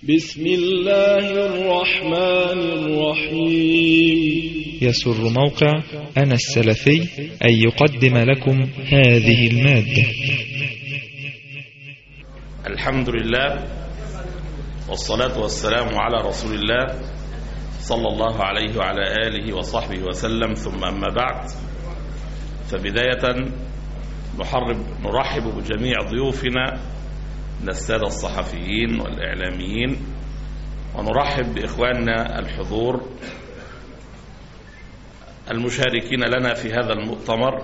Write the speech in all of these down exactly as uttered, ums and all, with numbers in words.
بسم الله الرحمن الرحيم. يسر موقع أنا السلفي أن يقدم لكم هذه المادة. الحمد لله والصلاة والسلام على رسول الله صلى الله عليه وعلى آله وصحبه وسلم، ثم أما بعد، فبداية نحرب نرحب بجميع ضيوفنا من السادة الصحفيين والإعلاميين، ونرحب بإخواننا الحضور المشاركين لنا في هذا المؤتمر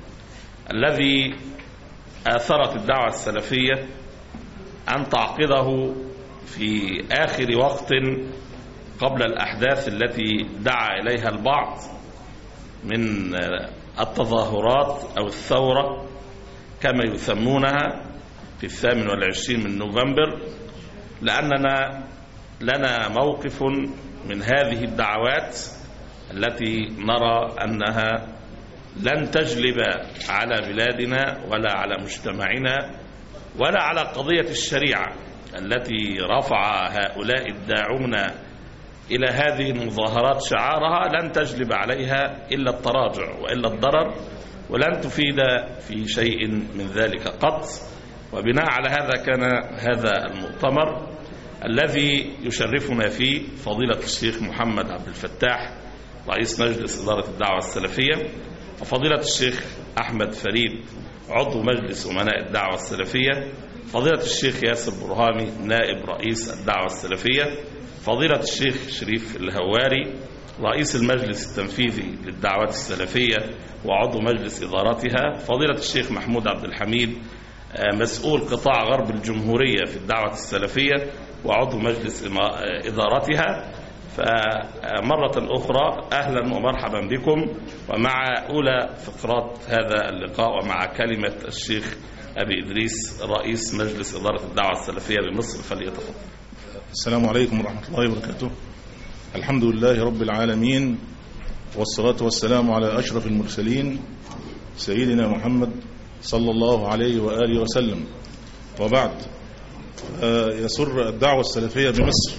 الذي آثرت الدعوة السلفية أن تعقده في آخر وقت قبل الأحداث التي دعا إليها البعض من التظاهرات أو الثورة كما يسمونها في الثامن والعشرين من نوفمبر، لأننا لنا موقف من هذه الدعوات التي نرى أنها لن تجلب على بلادنا ولا على مجتمعنا ولا على قضية الشريعة التي رفع هؤلاء الداعون إلى هذه المظاهرات شعارها، لن تجلب عليها إلا التراجع وإلا الضرر، ولن تفيد في شيء من ذلك قط. وبناء على هذا كان هذا المؤتمر الذي يشرفنا فيه فضيلة الشيخ محمد عبد الفتاح رئيس مجلس إدارة الدعوة السلفية، وفضيلة الشيخ أحمد فريد عضو مجلس أمناء الدعوة السلفية، فضيلة الشيخ ياسر برهامي نائب رئيس الدعوة السلفية، فضيلة الشيخ شريف الهواري رئيس المجلس التنفيذي للدعوات السلفية وعضو مجلس إدارتها، فضيلة الشيخ محمود عبد الحميد مسؤول قطاع غرب الجمهورية في الدعوة السلفية وعضو مجلس إدارتها. فمرة أخرى أهلا ومرحبا بكم، ومع أولى فقرات هذا اللقاء ومع كلمة الشيخ أبي إدريس رئيس مجلس إدارة الدعوة السلفية بمصر، فليتفضل. السلام عليكم ورحمة الله وبركاته. الحمد لله رب العالمين، والصلاة والسلام على أشرف المرسلين سيدنا محمد صلى الله عليه وآله وسلم، وبعد. يسر الدعوة السلفية بمصر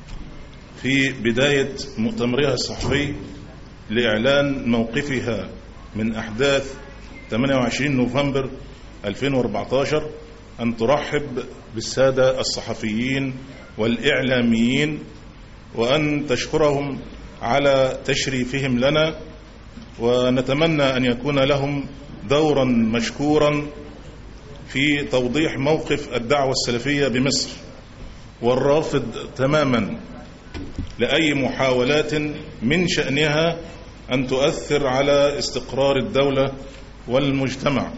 في بداية مؤتمرها الصحفي لإعلان موقفها من أحداث ثمانية وعشرين نوفمبر ألفين وأربعة عشر أن ترحب بالسادة الصحفيين والإعلاميين، وأن تشكرهم على تشريفهم لنا، ونتمنى أن يكون لهم دورا مشكورا في توضيح موقف الدعوة السلفية بمصر، والرافض تماما لأي محاولات من شأنها أن تؤثر على استقرار الدولة والمجتمع.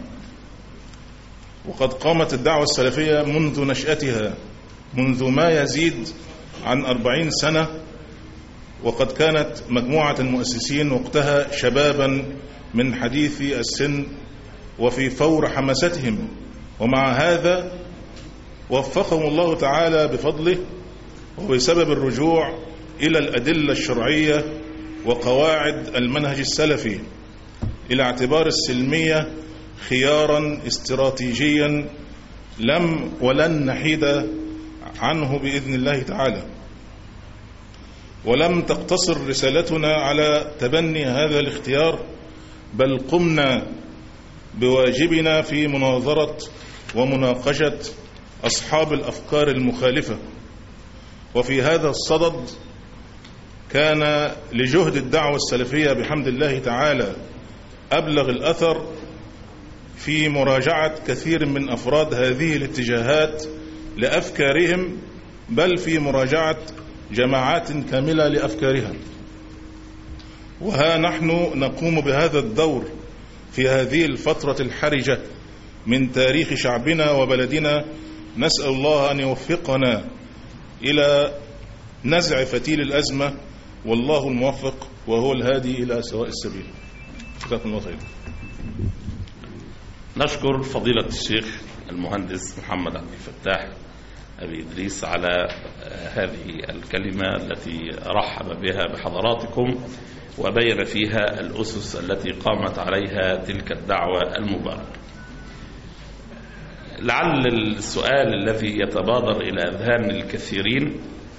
وقد قامت الدعوة السلفية منذ نشأتها منذ ما يزيد عن أربعين سنة، وقد كانت مجموعة المؤسسين وقتها شبابا من حديثي السن وفي فور حماستهم، ومع هذا وفقهم الله تعالى بفضله وبسبب الرجوع إلى الأدلة الشرعية وقواعد المنهج السلفي إلى اعتبار السلمية خيارا استراتيجيا لم ولن نحيد عنه بإذن الله تعالى. ولم تقتصر رسالتنا على تبني هذا الاختيار، بل قمنا بواجبنا في مناظرة ومناقشة أصحاب الأفكار المخالفة. وفي هذا الصدد كان لجهد الدعوة السلفية بحمد الله تعالى أبلغ الأثر في مراجعة كثير من أفراد هذه الاتجاهات لأفكارهم، بل في مراجعة جماعات كاملة لأفكارها. وها نحن نقوم بهذا الدور في هذه الفترة الحرجة من تاريخ شعبنا وبلدنا، نسأل الله أن يوفقنا إلى نزع فتيل الأزمة، والله الموفق وهو الهادي إلى سواء السبيل. جزاكم الله خير. نشكر فضيلة الشيخ المهندس محمد عبد الفتاح أبي إدريس على هذه الكلمة التي رحب بها بحضراتكم وبين فيها الأسس التي قامت عليها تلك الدعوة المباركة. لعل السؤال الذي يتبادر إلى أذهان الكثيرين: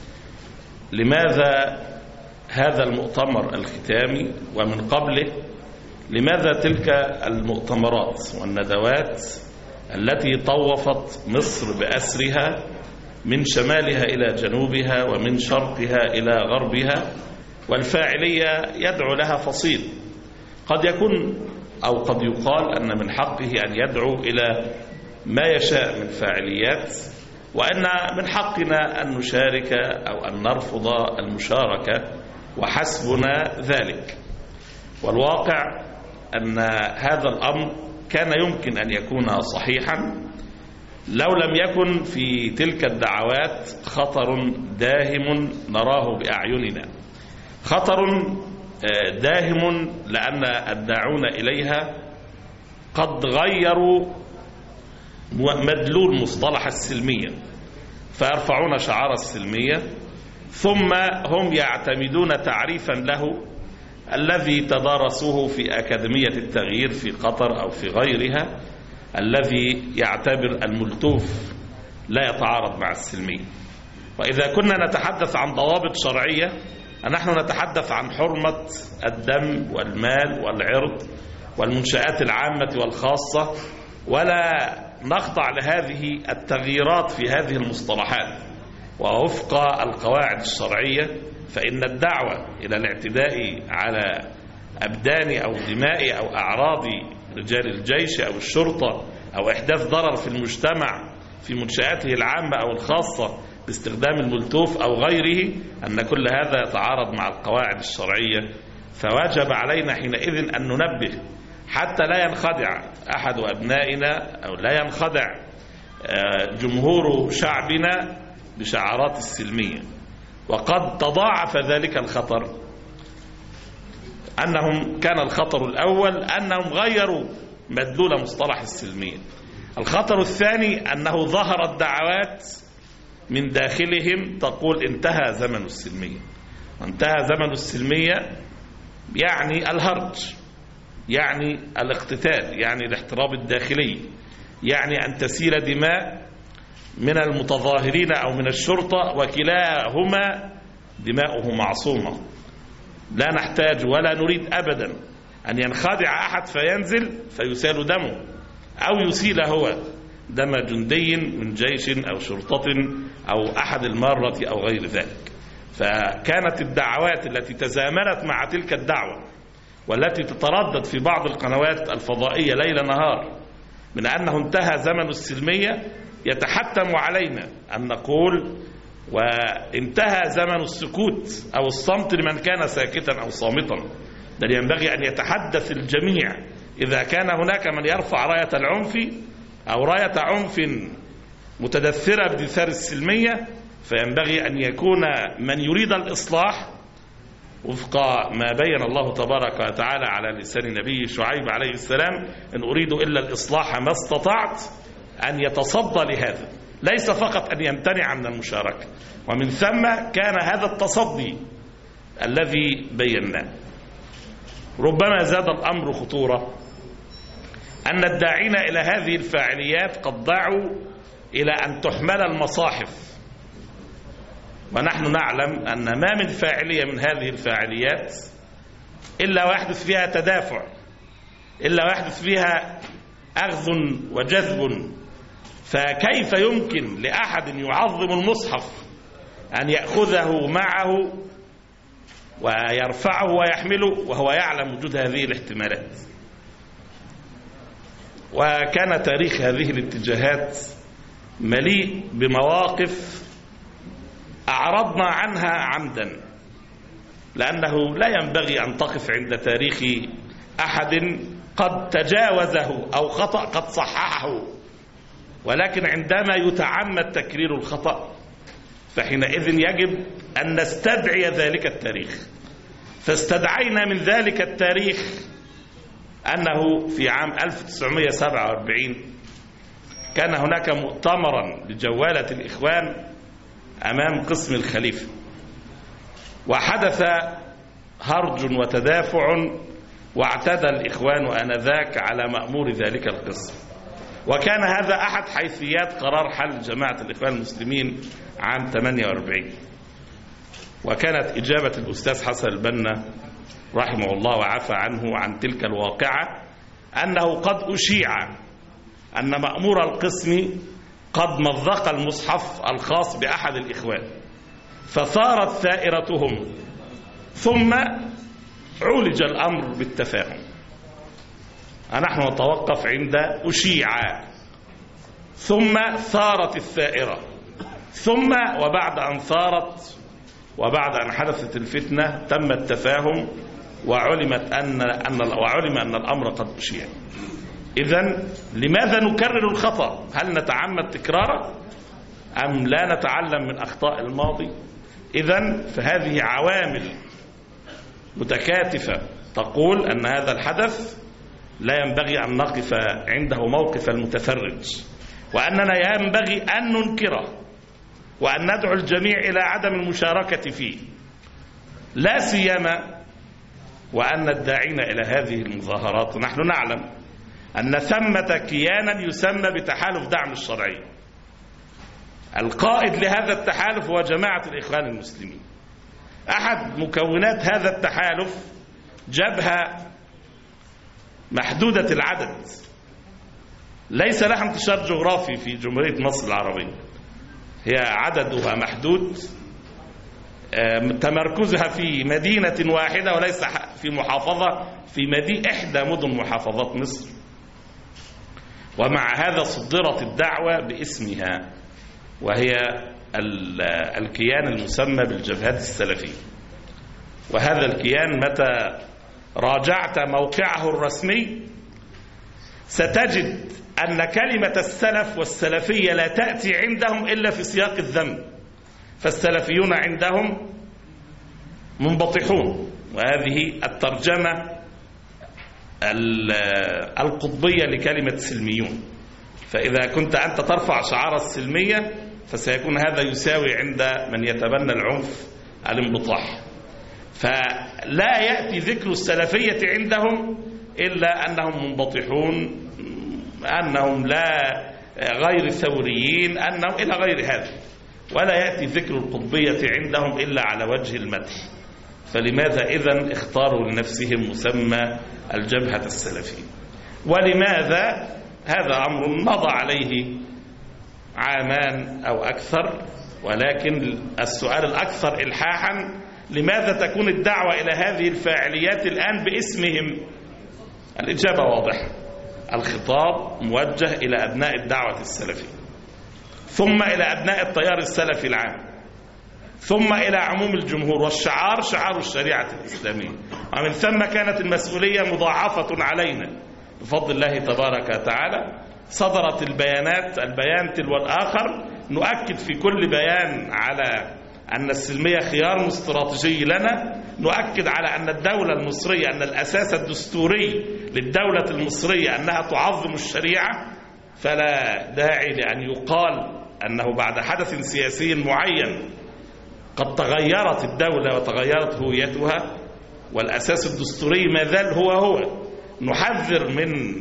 لماذا هذا المؤتمر الختامي؟ ومن قبله لماذا تلك المؤتمرات والندوات التي طوفت مصر بأسرها من شمالها إلى جنوبها ومن شرقها إلى غربها، والفاعلية يدعو لها فصيل؟ قد يكون أو قد يقال أن من حقه أن يدعو إلى ما يشاء من فاعليات، وأن من حقنا أن نشارك أو أن نرفض المشاركة وحسبنا ذلك. والواقع أن هذا الأمر كان يمكن أن يكون صحيحا لو لم يكن في تلك الدعوات خطر داهم نراه بأعيننا. خطر داهم لأن الداعون إليها قد غيروا مدلول مصطلح السلمية، فيرفعون شعار السلمية ثم هم يعتمدون تعريفا له الذي تدارسوه في أكاديمية التغيير في قطر أو في غيرها، الذي يعتبر الملتوف لا يتعارض مع السلمية. وإذا كنا نتحدث عن ضوابط شرعية، نحن نتحدث عن حرمة الدم والمال والعرض والمنشآت العامة والخاصة، ولا نخضع لهذه التغييرات في هذه المصطلحات. ووفق القواعد الشرعية فإن الدعوة إلى الاعتداء على أبدان أو دماء أو أعراض رجال الجيش أو الشرطة أو إحداث ضرر في المجتمع في منشآته العامة أو الخاصة باستخدام الملتوف أو غيره، أن كل هذا يتعارض مع القواعد الشرعية. فواجب علينا حينئذ أن ننبه حتى لا ينخدع أحد أبنائنا أو لا ينخدع جمهور شعبنا بشعارات السلمية. وقد تضاعف ذلك الخطر، أنهم كان الخطر الأول أنهم غيروا مدلول مصطلح السلمية. الخطر الثاني أنه ظهرت دعوات من داخلهم تقول انتهى زمن السلمية. وانتهى زمن السلمية يعني الهرج، يعني الاقتتال، يعني الاحتراب الداخلي، يعني أن تسيل دماء من المتظاهرين أو من الشرطة، وكلاهما دماؤه معصومة. لا نحتاج ولا نريد أبدا أن ينخدع أحد فينزل فيسال دمه أو يسيل هو دم جندي من جيش أو شرطة أو أحد المارة أو غير ذلك. فكانت الدعوات التي تزامنت مع تلك الدعوة والتي تتردد في بعض القنوات الفضائية ليل نهار من أنه انتهى زمن السلمية، يتحتم علينا أن نقول وانتهى زمن السكوت أو الصمت لمن كان ساكتا أو صامتا. بل ينبغي أن يتحدث الجميع. إذا كان هناك من يرفع راية العنف أو راية عنف متدثرة بدثار السلمية، فينبغي أن يكون من يريد الإصلاح وفق ما بين الله تبارك وتعالى على لسان نبي شعيب عليه السلام: إن أريد إلا الإصلاح ما استطعت، أن يتصدى لهذا، ليس فقط أن يمتنع من المشاركة. ومن ثم كان هذا التصدي الذي بيناه. ربما زاد الأمر خطورة أن الداعين إلى هذه الفاعليات قد دعوا إلى أن تحمل المصاحف، ونحن نعلم أن ما من فاعلية من هذه الفاعليات إلا ويحدث فيها تدافع، إلا ويحدث فيها أخذ وجذب. فكيف يمكن لأحد يعظم المصحف أن يأخذه معه ويرفعه ويحمله وهو يعلم وجود هذه الاحتمالات؟ وكان تاريخ هذه الاتجاهات مليء بمواقف أعرضنا عنها عمدا، لأنه لا ينبغي أن تقف عند تاريخ أحد قد تجاوزه أو خطأ قد صححه، ولكن عندما يتعمد تكرير الخطأ فحينئذ يجب أن نستدعي ذلك التاريخ. فاستدعينا من ذلك التاريخ أنه في عام ألف وتسعمائة وسبعة وأربعين كان هناك مؤتمرا لجوالة الإخوان أمام قسم الخليفة، وحدث هرج وتدافع، واعتدى الإخوان آنذاك على مأمور ذلك القسم، وكان هذا أحد حيثيات قرار حل جماعة الإخوان المسلمين عام ثمانية وأربعين. وكانت إجابة الأستاذ حسن البنا رحمه الله وعفى عنه عن تلك الواقعة أنه قد أشيع أن مأمور القسم قد مضق المصحف الخاص بأحد الإخوان فثارت ثائرتهم، ثم عولج الأمر بالتفاهم. نحن نتوقف عند أشيع، ثم ثارت الثائرة، ثم وبعد أن ثارت وبعد أن حدثت الفتنة تم التفاهم وعلمت أن أن وعلم أن الأمر قد أشيع. إذن لماذا نكرر الخطأ؟ هل نتعمد تكراره أم لا نتعلم من أخطاء الماضي؟ إذن فهذه عوامل متكاتفة تقول أن هذا الحدث لا ينبغي أن نقف عنده موقف المتفرج، وأننا ينبغي أن ننكره وأن ندعو الجميع إلى عدم المشاركة فيه، لا سيما وأن الداعين إلى هذه المظاهرات نحن نعلم أن ثمة كيانا يسمى بتحالف دعم الشرعية. القائد لهذا التحالف هو جماعة الإخوان المسلمين. أحد مكونات هذا التحالف جبهة محدودة العدد ليس لها انتشار جغرافي في جمهورية مصر العربية، هي عددها محدود، تمركزها في مدينة واحدة وليس في محافظة، في مدينة إحدى مدن محافظات مصر. ومع هذا صدرت الدعوة باسمها، وهي الكيان المسمى بالجبهات السلفية. وهذا الكيان متى راجعت موقعه الرسمي ستجد أن كلمة السلف والسلفية لا تأتي عندهم إلا في سياق الذم، فالسلفيون عندهم منبطحون، وهذه الترجمة القطبية لكلمة سلميون. فإذا كنت أنت ترفع شعار السلمية فسيكون هذا يساوي عند من يتبنى العنف الانبطاح. فلا يأتي ذكر السلفية عندهم إلا أنهم منبطحون، أنهم لا غير ثوريين، أنهم إلى غير هذا، ولا يأتي ذكر القطبية عندهم إلا على وجه المدح. فلماذا إذن اختاروا لنفسهم مسمى الجبهة السلفية؟ ولماذا؟ هذا أمر مضى عليه عامان أو أكثر، ولكن السؤال الأكثر إلحاحا لماذا تكون الدعوة إلى هذه الفاعليات الآن باسمهم؟ الإجابة واضحة، الخطاب موجه إلى أبناء الدعوة السلفية، ثم إلى أبناء التيار السلفي العام، ثم إلى عموم الجمهور، والشعار شعار الشريعة الإسلامية. ومن ثم كانت المسؤولية مضاعفة علينا بفضل الله تبارك وتعالى. صدرت البيانات، البيان تلو الآخر، نؤكد في كل بيان على أن السلمية خيار استراتيجي لنا، نؤكد على أن الدولة المصرية، أن الأساس الدستوري للدولة المصرية أنها تعظم الشريعة. فلا داعي لأن يقال أنه بعد حدث سياسي معين قد تغيرت الدولة وتغيرت هويتها والأساس الدستوري ما زال هو هو. نحذر من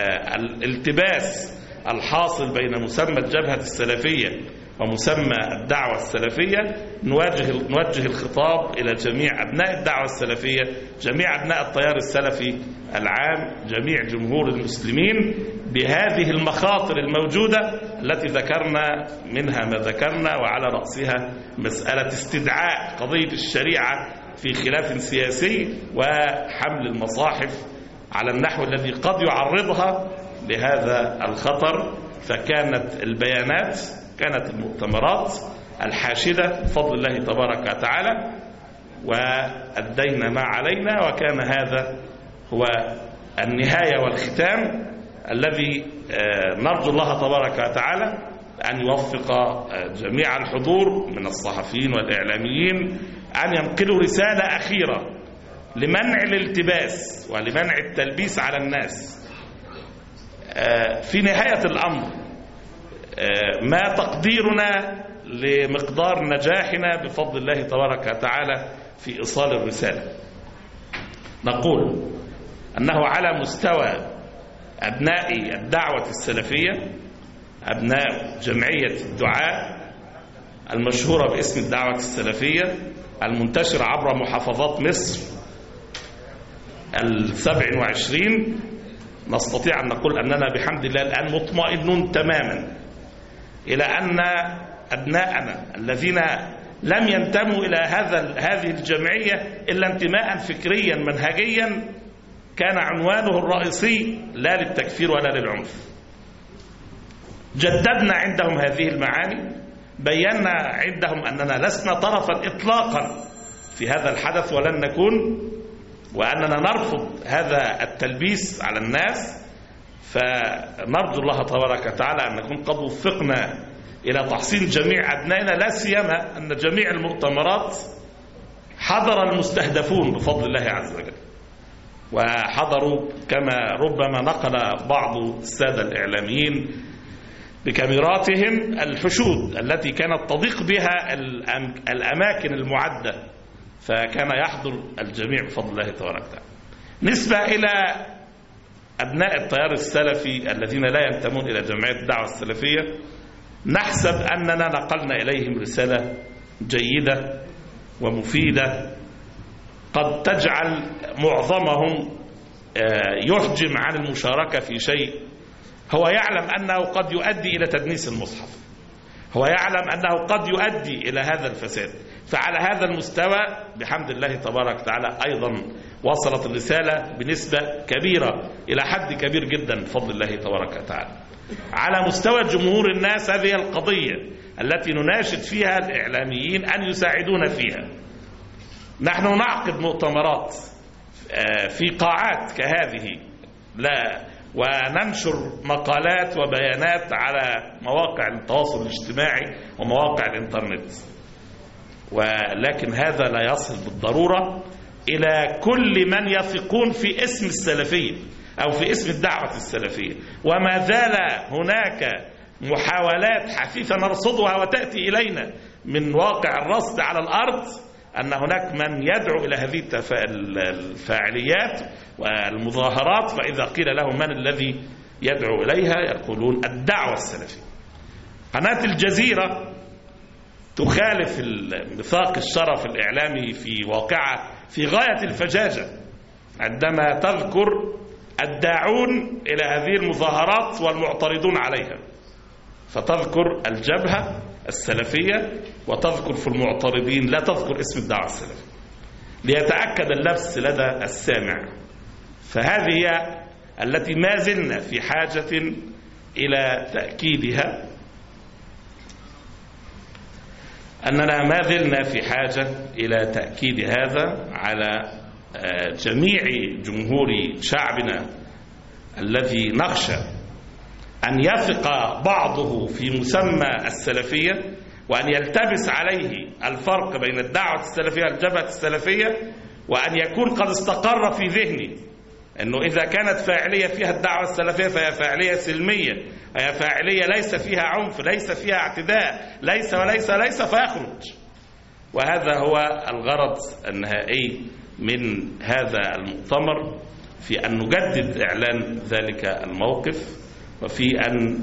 الالتباس الحاصل بين مسمى الجبهة السلفية ومسمى الدعوة السلفية. نوجه نوجه الخطاب إلى جميع أبناء الدعوة السلفية، جميع أبناء التيار السلفي العام، جميع جمهور المسلمين، بهذه المخاطر الموجودة التي ذكرنا منها ما ذكرنا، وعلى رأسها مسألة استدعاء قضية الشريعة في خلاف سياسي وحمل المصاحف على النحو الذي قد يعرضها لهذا الخطر. فكانت البيانات، كانت المؤتمرات الحاشدة بفضل الله تبارك وتعالى، وأدينا ما علينا، وكان هذا هو النهاية والختام الذي نرجو الله تبارك وتعالى أن يوفق جميع الحضور من الصحفيين والإعلاميين أن ينقلوا رسالة أخيرة لمنع الالتباس ولمنع التلبيس على الناس. في نهاية الأمر ما تقديرنا لمقدار نجاحنا بفضل الله تبارك وتعالى في إيصال الرسالة؟ نقول أنه على مستوى أبناء الدعوة السلفية، أبناء جمعية الدعاء المشهورة باسم الدعوة السلفية المنتشرة عبر محافظات مصر السبع وعشرين، نستطيع أن نقول أننا بحمد الله الآن مطمئنون تماما إلى أن أبناءنا الذين لم ينتموا إلى هذا هذه الجمعية إلا انتماء فكريا منهجيا كان عنوانه الرئيسي لا للتكفير ولا للعنف. جددنا عندهم هذه المعاني، بينا عندهم أننا لسنا طرفا إطلاقا في هذا الحدث ولن نكون، وأننا نرفض هذا التلبيس على الناس. فنرجو الله تبارك وتعالى أن نكون قد وفقنا إلى تحصين جميع أبنائنا، لا سيما أن جميع المؤتمرات حضر المستهدفون بفضل الله عز وجل، وحضروا كما ربما نقل بعض السادة الإعلاميين بكاميراتهم الحشود التي كانت تضيق بها الأماكن المعدة، فكان يحضر الجميع بفضل الله تبارك وتعالى. نسبة إلى أبناء التيار السلفي الذين لا ينتمون إلى جمعية الدعوة السلفية، نحسب أننا نقلنا إليهم رسالة جيدة ومفيدة قد تجعل معظمهم يحجم عن المشاركة في شيء هو يعلم أنه قد يؤدي إلى تدنيس المصحف، هو يعلم أنه قد يؤدي إلى هذا الفساد. فعلى هذا المستوى بحمد الله تبارك وتعالى أيضا وصلت الرسالة بنسبة كبيرة إلى حد كبير جدا بفضل الله تبارك وتعالى. على مستوى جمهور الناس هذه القضية التي نناشد فيها الإعلاميين أن يساعدون فيها. نحن نعقد مؤتمرات في قاعات كهذه لا وننشر مقالات وبيانات على مواقع التواصل الاجتماعي ومواقع الإنترنت، ولكن هذا لا يصل بالضرورة إلى كل من يثقون في اسم السلفية أو في اسم الدعوة السلفية. وما زال هناك محاولات حثيثة نرصدها وتأتي إلينا من واقع الرصد على الأرض أن هناك من يدعو إلى هذه الفاعليات والمظاهرات، فإذا قيل لهم من الذي يدعو إليها يقولون الدعوة السلفية. قناة الجزيرة تخالف ميثاق الشرف الإعلامي في واقعة في غاية الفجاجة عندما تذكر الداعون إلى هذه المظاهرات والمعترضون عليها، فتذكر الجبهة السلفية وتذكر في المعترضين لا تذكر اسم الدعوة السلفية ليتأكد اللبس لدى السامع. فهذه هي التي ما زلنا في حاجة إلى تأكيدها، أننا ما زلنا في حاجة إلى تأكيد هذا على جميع جمهور شعبنا الذي نخشى أن يثق بعضه في مسمى السلفية وأن يلتبس عليه الفرق بين الدعوة السلفية والجبهة السلفية، وأن يكون قد استقر في ذهني أنه إذا كانت فاعلية فيها الدعوة السلفية فهي فاعلية سلمية، هي فاعلية ليس فيها عنف، ليس فيها اعتداء، ليس وليس ليس فيخرج. وهذا هو الغرض النهائي من هذا المؤتمر، في أن نجدد إعلان ذلك الموقف، وفي أن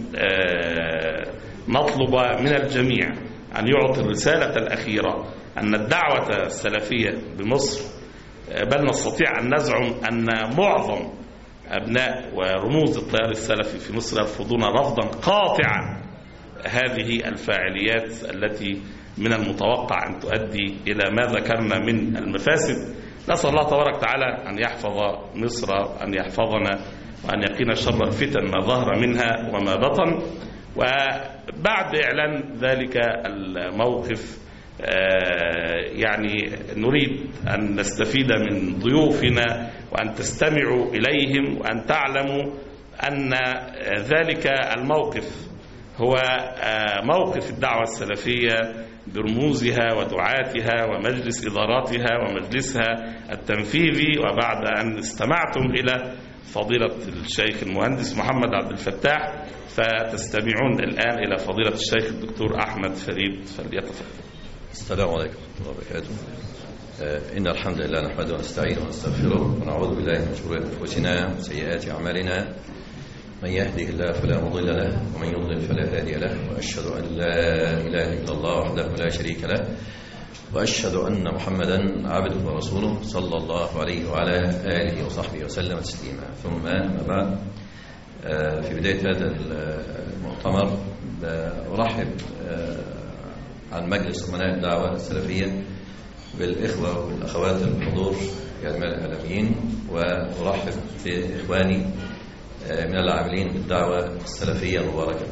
نطلب من الجميع أن يعطي الرسالة الأخيرة أن الدعوة السلفية بمصر، بل نستطيع أن نزعم أن معظم أبناء ورموز التيار السلفي في مصر يرفضون رفضا قاطعا هذه الفاعليات التي من المتوقع أن تؤدي إلى ما ذكرنا من المفاسد. نسأل الله تبارك وتعالى أن يحفظ مصر، أن يحفظنا، وأن يقينا شر الفتن ما ظهر منها وما بطن. وبعد إعلان ذلك الموقف يعني نريد أن نستفيد من ضيوفنا وأن تستمعوا إليهم، وأن تعلموا أن ذلك الموقف هو موقف الدعوة السلفية برموزها ودعاتها ومجلس إداراتها ومجلسها التنفيذي. وبعد أن استمعتم إلى فضيلة الشيخ المهندس محمد عبد الفتاح، فتستمعون الآن إلى فضيلة الشيخ الدكتور أحمد فريد، فليتفضل. السلام عليكم ورحمة الله وبركاته. إن الحمد لله نحمده ونستعينه ونستغفره ونعوذ بالله من شرور أنفسنا وسيئات أعمالنا. من يهده الله فلا مضل له ومن يضلل فلا هادي له، وأشهد أن لا إله إلا الله وحده لا شريك له، وأشهد أن محمدا عبده ورسوله صلى الله عليه وعلى آله وصحبه وسلم تسليما. ثم ما بعد، في بداية هذا المؤتمر أرحب عن مجلس أمناء الدعوة السلفية بالإخوة والأخوات الحضور في أجمال الإعلاميين، وأرحب بإخواني من العاملين بالدعوة السلفية المباركة.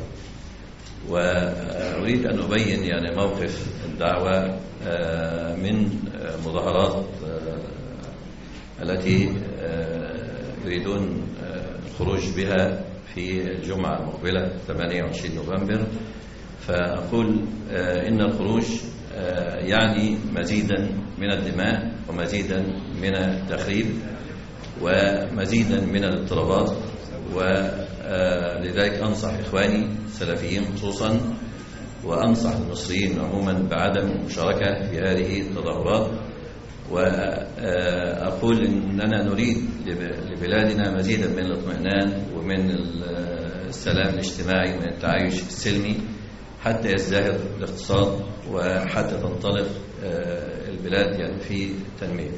وأريد أن أبين يعني موقف الدعوة من مظاهرات التي يريدون الخروج بها في الجمعة المقبلة ثمانية وعشرين نوفمبر. فأقول إن الخروج يعني مزيدا من الدماء ومزيدا من التخريب ومزيدا من الاضطرابات، ولذلك أنصح إخواني السلفيين خصوصا وأنصح المصريين عموما بعدم المشاركة في هذه التظاهرات. وأقول إننا نريد لبلادنا مزيدا من الاطمئنان ومن السلام الاجتماعي ومن التعايش السلمي حتى يزدهر الاقتصاد وحتى تنطلق البلاد يعني في تنمية.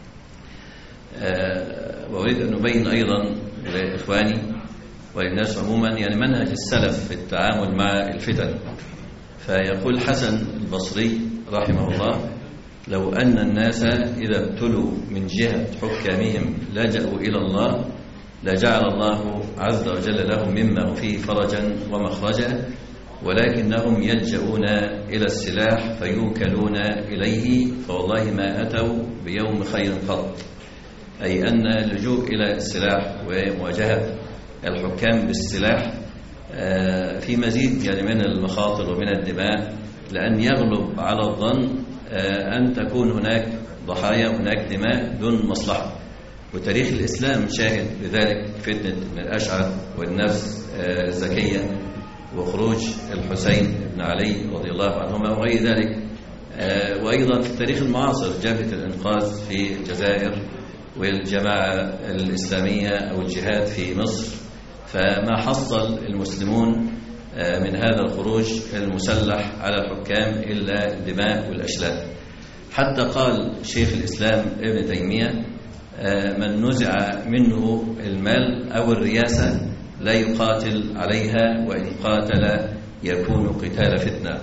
وأريد أن أبين أيضا لإخواني وللناس عموما يعني منهج السلف في التعامل مع الفتن. فيقول حسن البصري رحمه الله: لو أن الناس إذا ابتلوا من جهة حكامهم لجأوا إلى الله لجعل الله عز وجل لهم مما فيه فرجا ومخرجا، ولكنهم يلجؤون إلى السلاح فيوكلون إليه، فوالله ما أتوا بيوم خير قط. أي أن اللجوء إلى السلاح ومواجهة الحكام بالسلاح في مزيد يعني من المخاطر ومن الدماء، لأن يغلب على الظن أن تكون هناك ضحايا وهناك دماء دون مصلحة. وتاريخ الإسلام شاهد بذلك، فتنة ابن الأشعث والنفس الزكية وخروج الحسين بن علي رضي الله عنهما وغير ذلك. وأيضا في التاريخ المعاصر جبهة الإنقاذ في الجزائر والجماعة الإسلامية أو الجهاد في مصر. فما حصل المسلمون من هذا الخروج المسلح على الحكام إلا الدماء والأشلاء. حتى قال شيخ الإسلام ابن تيمية: من نزع منه المال أو الرياسة لا يقاتل عليها، وإن قاتل يكون قتال فتنة.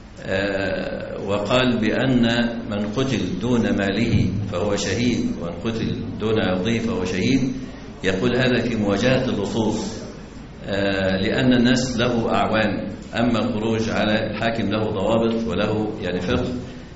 وقال بأن من قتل دون ماله فهو شهيد، ومن قتل دون عرضه فهو شهيد. يقول هذا في مواجهة اللصوص، لأن الناس له أعوان، أما الخروج على الحاكم له ضوابط وله يعني فقه،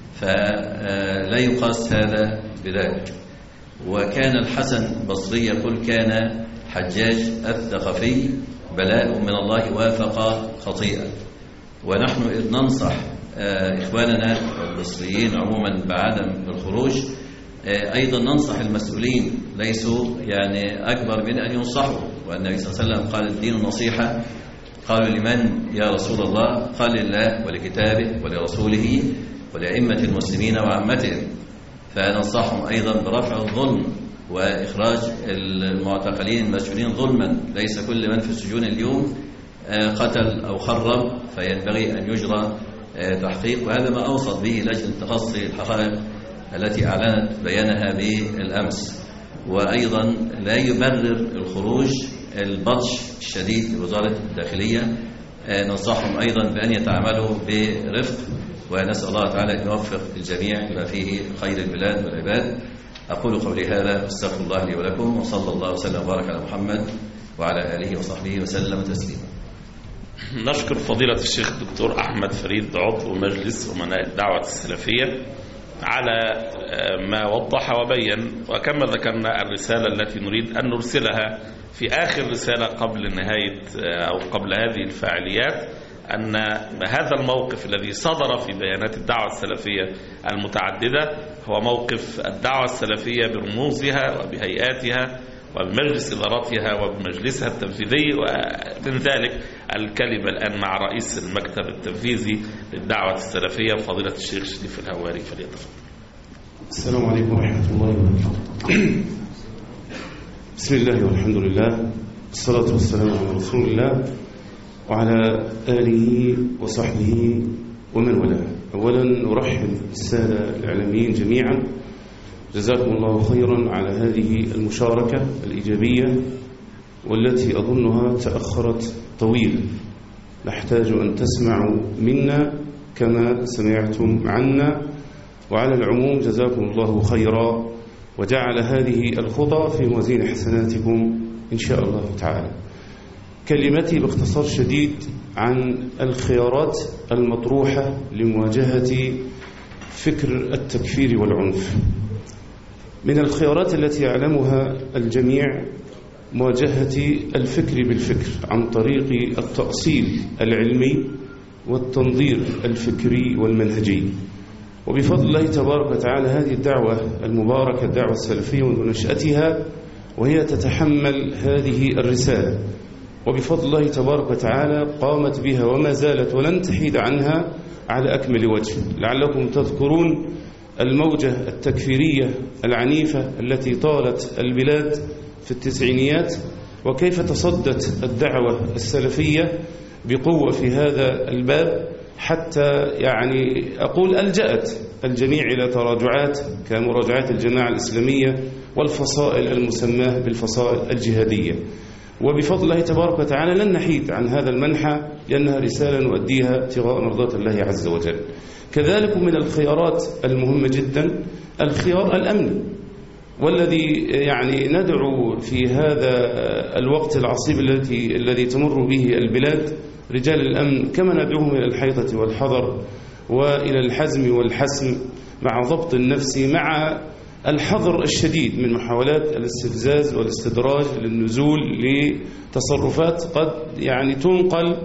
فلا يقاس هذا بذلك. وكان الحسن البصري يقول: كان حجاج الثقفي بلاء من الله وافق خطيئة. ونحن إذ ننصح إخواننا المصريين عموما بعدم الخروج، أيضا ننصح المسؤولين ليسوا يعني أكبر من أن ينصحوا. والنبي صلى الله عليه وسلم قال: الدين النصيحة. قالوا: لمن يا رسول الله؟ قال: لله ولكتابه ولرسوله ولأئمة المسلمين وعامتهم. فننصحهم أيضا برفع الظلم وإخراج المعتقلين المسجونين ظلما. ليس كل من في السجون اليوم قتل أو خرب، فينبغي أن يجرى تحقيق. وهذا ما أوصت به لجنة تخصي الحقائق التي أعلنت بيانها بالأمس. وأيضا لا يبرر الخروج البطش الشديد لوزارة الداخلية. ننصحهم أيضا بأن يتعاملوا برفق، ونسأل الله تعالى أن يوفق الجميع لما فيه خير البلاد والعباد. أقول قولي هذا واستغفر الله لي ولكم، وصلى الله وسلم وبارك على محمد وعلى آله وصحبه وسلم تسليما. نشكر فضيلة الشيخ الدكتور أحمد فريد عضو مجلس أمناء الدعوة السلفية على ما وضح وبين. وكما ذكرنا الرسالة التي نريد أن نرسلها في آخر رسالة قبل نهاية أو قبل هذه الفعاليات، أن هذا الموقف الذي صدر في بيانات الدعوة السلفية المتعددة هو موقف الدعوة السلفية برموزها وبهيئاتها وبمجلس إدارتها وبمجلسها التنفيذي. ومن ذلك الكلمة الآن مع رئيس المكتب التنفيذي للدعوة السلفية فضيلة الشيخ شريف الهواري، فليتفضل. السلام عليكم ورحمة الله وبركاته. بسم الله والحمد لله الصلاة والسلام على رسول الله وعلى آله وصحبه ومن والاه. أولا نرحب بالسادة الإعلاميين جميعا، جزاكم الله خيرا على هذه المشاركة الإيجابية والتي أظنها تأخرت طويلا، نحتاج أن تسمعوا منا كما سمعتم عنا. وعلى العموم جزاكم الله خيرا وجعل هذه الخطى في موازين حسناتكم إن شاء الله تعالى. كلمتي باختصار شديد عن الخيارات المطروحة لمواجهة فكر التكفير والعنف. من الخيارات التي يعلمها الجميع مواجهة الفكر بالفكر عن طريق التأصيل العلمي والتنظير الفكري والمنهجي. وبفضل الله تبارك وتعالى هذه الدعوة المباركة، الدعوة السلفية منذ نشأتها وهي تتحمل هذه الرسالة، وبفضل الله تبارك وتعالى قامت بها وما زالت ولن تحيد عنها على أكمل وجه. لعلكم تذكرون الموجة التكفيرية العنيفة التي طالت البلاد في التسعينيات، وكيف تصدت الدعوة السلفية بقوة في هذا الباب، حتى يعني أقول ألجأت الجميع إلى تراجعات كمراجعات الجماعة الإسلامية والفصائل المسماة بالفصائل الجهادية. وبفضل الله تبارك وتعالى لن نحيد عن هذا المنحى لأنها رسالة نؤديها ابتغاء مرضات الله عز وجل. كذلك من الخيارات المهمة جدا الخيار الأمني، والذي يعني ندعو في هذا الوقت العصيب الذي الذي تمر به البلاد رجال الأمن كما ندعوهم إلى الحيطة والحذر وإلى الحزم والحسم مع ضبط النفس، مع الحذر الشديد من محاولات الاستفزاز والاستدراج للنزول لتصرفات قد يعني تنقل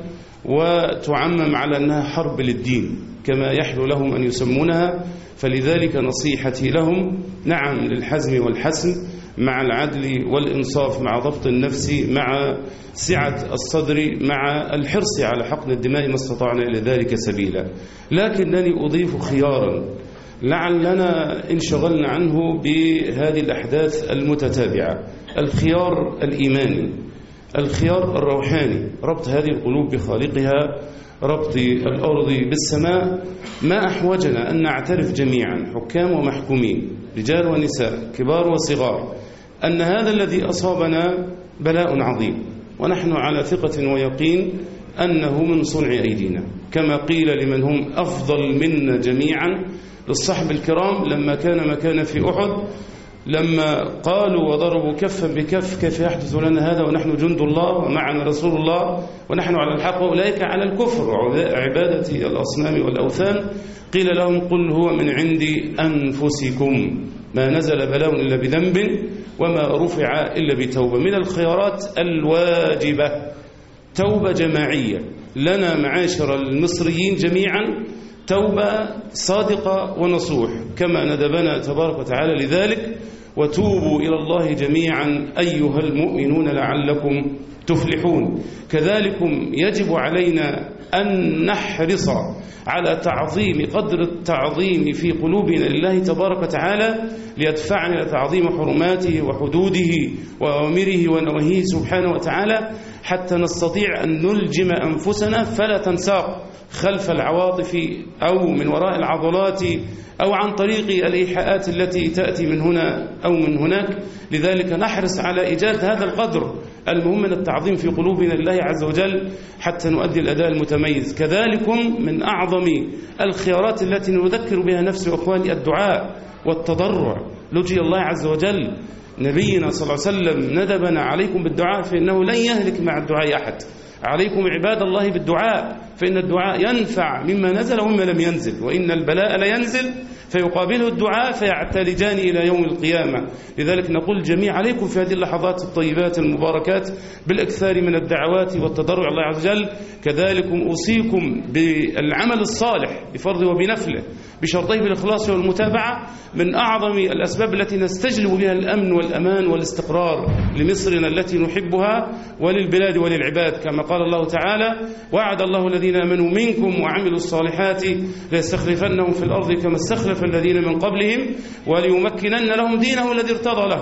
وتعمم على أنها حرب للدين كما يحلو لهم أن يسمونها. فلذلك نصيحتي لهم نعم للحزم والحسم مع العدل والإنصاف، مع ضبط النفس، مع سعة الصدر، مع الحرص على حقن الدماء ما استطعنا إلى ذلك سبيلا. لكنني أضيف خيارا لعلنا انشغلنا عنه بهذه الأحداث المتتابعة، الخيار الإيماني، الخيار الروحاني، ربط هذه القلوب بخالقها، ربط الأرض بالسماء. ما أحوجنا أن نعترف جميعا حكام ومحكومين رجال ونساء كبار وصغار أن هذا الذي أصابنا بلاء عظيم، ونحن على ثقة ويقين أنه من صنع أيدينا، كما قيل لمن هم أفضل منا جميعا للصحب الكرام لما كان مكان في أحد، لما قالوا وضربوا كفا بكف كيف يحدث لنا هذا ونحن جند الله ومعنا رسول الله ونحن على الحق وأولئك على الكفر وعبادة الأصنام والأوثان، قيل لهم قل هو من عند أنفسكم ما نزل بلاء إلا بذنب وما رفع إلا بتوبة. من الخيارات الواجبة توبة جماعية لنا معاشر المصريين جميعا، توبة صادقة ونصوح كما ندبنا تبارك وتعالى لذلك، وتوبوا إلى الله جميعا أيها المؤمنون لعلكم تفلحون. كذلك يجب علينا أن نحرص على تعظيم قدر التعظيم في قلوبنا لله تبارك وتعالى ليدفعنا إلى تعظيم حرماته وحدوده وأوامره ونواهيه سبحانه وتعالى، حتى نستطيع أن نلجم أنفسنا فلا تنساق خلف العواطف أو من وراء العضلات أو عن طريق الإيحاءات التي تأتي من هنا أو من هناك. لذلك نحرص على إيجاد هذا القدر المهم من التعظيم في قلوبنا لله عز وجل حتى نؤدي الأداء المتميز. كذلك من أعظم الخيارات التي نذكر بها نفسي وأخواني الدعاء والتضرع لوجه الله عز وجل. نبينا صلى الله عليه وسلم ندبنا عليكم بالدعاء فإنه لن يهلك مع الدعاء أحد. عليكم عباد الله بالدعاء فإن الدعاء ينفع مما نزل ومما لم ينزل، وإن البلاء لا ينزل فيقابله الدعاء فيعتلجان إلى يوم القيامة. لذلك نقول جميع عليكم في هذه اللحظات الطيبات المباركات بالإكثار من الدعوات والتضرع الله عز وجل. كذلك أوصيكم بالعمل الصالح بفرضه وبنفله بشرطيه بالإخلاص والمتابعة، من أعظم الأسباب التي نستجلب بها الأمن والأمان والاستقرار لمصرنا التي نحبها وللبلاد وللعباد، كما قال الله تعالى وعد الله الذين آمنوا منكم وعملوا الصالحات ليستخلفنهم في الأرض كما استخلف الذين من قبلهم وليمكنن لهم دينه الذي ارتضى لهم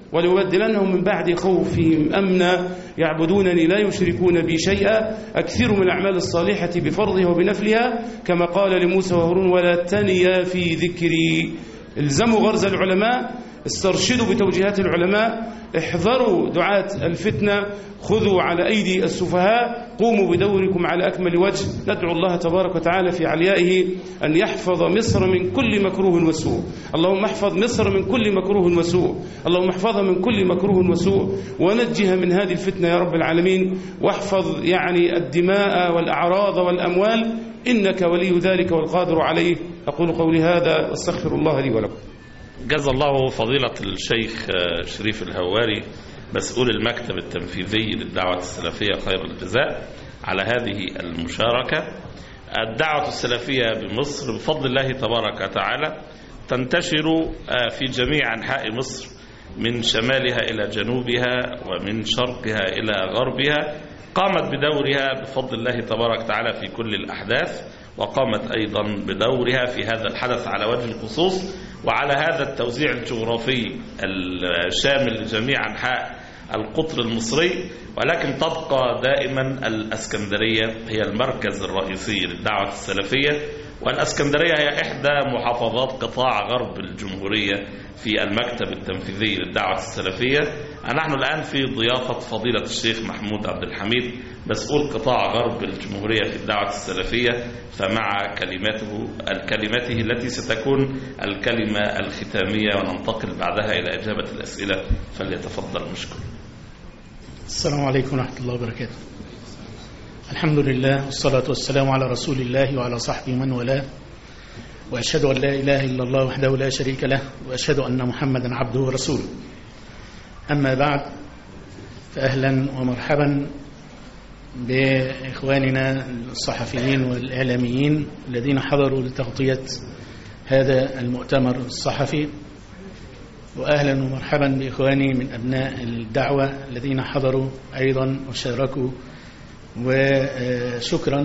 وليبدلنهم من بعد خوفهم أمنا يعبدونني لا يشركون بي شيئا. أكثروا من الأعمال الصالحة بفرضها وبنفلها كما قال لموسى وهارون ولا تنيا في ذكري. الزموا غرز العلماء، استرشدوا بتوجيهات العلماء، احذروا دعاة الفتنة، خذوا على أيدي السفهاء، قوموا بدوركم على أكمل وجه. ندعو الله تبارك وتعالى في عليائه أن يحفظ مصر من كل مكروه وسوء. اللهم احفظ مصر من كل مكروه وسوء، اللهم احفظها من كل مكروه وسوء، ونجها من هذه الفتنة يا رب العالمين، واحفظ يعني الدماء والأعراض والأموال، إنك ولي ذلك والقادر عليه. أقول قولي هذا واستغفر الله لي ولكم. جزا الله فضيلة الشيخ شريف الهواري مسؤول المكتب التنفيذي للدعوة السلفية خير الجزاء على هذه المشاركة. الدعوة السلفية بمصر بفضل الله تبارك وتعالى تنتشر في جميع أنحاء مصر، من شمالها إلى جنوبها ومن شرقها إلى غربها. قامت بدورها بفضل الله تبارك وتعالى في كل الأحداث، وقامت أيضا بدورها في هذا الحدث على وجه الخصوص، وعلى هذا التوزيع الجغرافي الشامل لجميع أنحاء القطر المصري. ولكن تبقى دائما الأسكندرية هي المركز الرئيسي للدعوة السلفية، والأسكندرية هي إحدى محافظات قطاع غرب الجمهورية في المكتب التنفيذي للدعوة السلفية. نحن الآن في ضيافة فضيلة الشيخ محمود عبد الحميد مسؤول قطاع غرب الجمهورية في الدعوة السلفية، فمع كلماته الكلماته التي ستكون الكلمة الختامية وننتقل بعدها إلى إجابة الأسئلة، فليتفضل مشكور. السلام عليكم ورحمة الله وبركاته. الحمد لله والصلاة والسلام على رسول الله وعلى صحبه من والاه، وأشهد أن لا إله إلا الله وحده لا شريك له، وأشهد أن محمدا عبده ورسوله. أما بعد، فأهلا ومرحبا بإخواننا الصحفيين والإعلاميين الذين حضروا لتغطية هذا المؤتمر الصحفي، وأهلا ومرحبا بإخواني من أبناء الدعوة الذين حضروا أيضا وشاركوا، وشكرا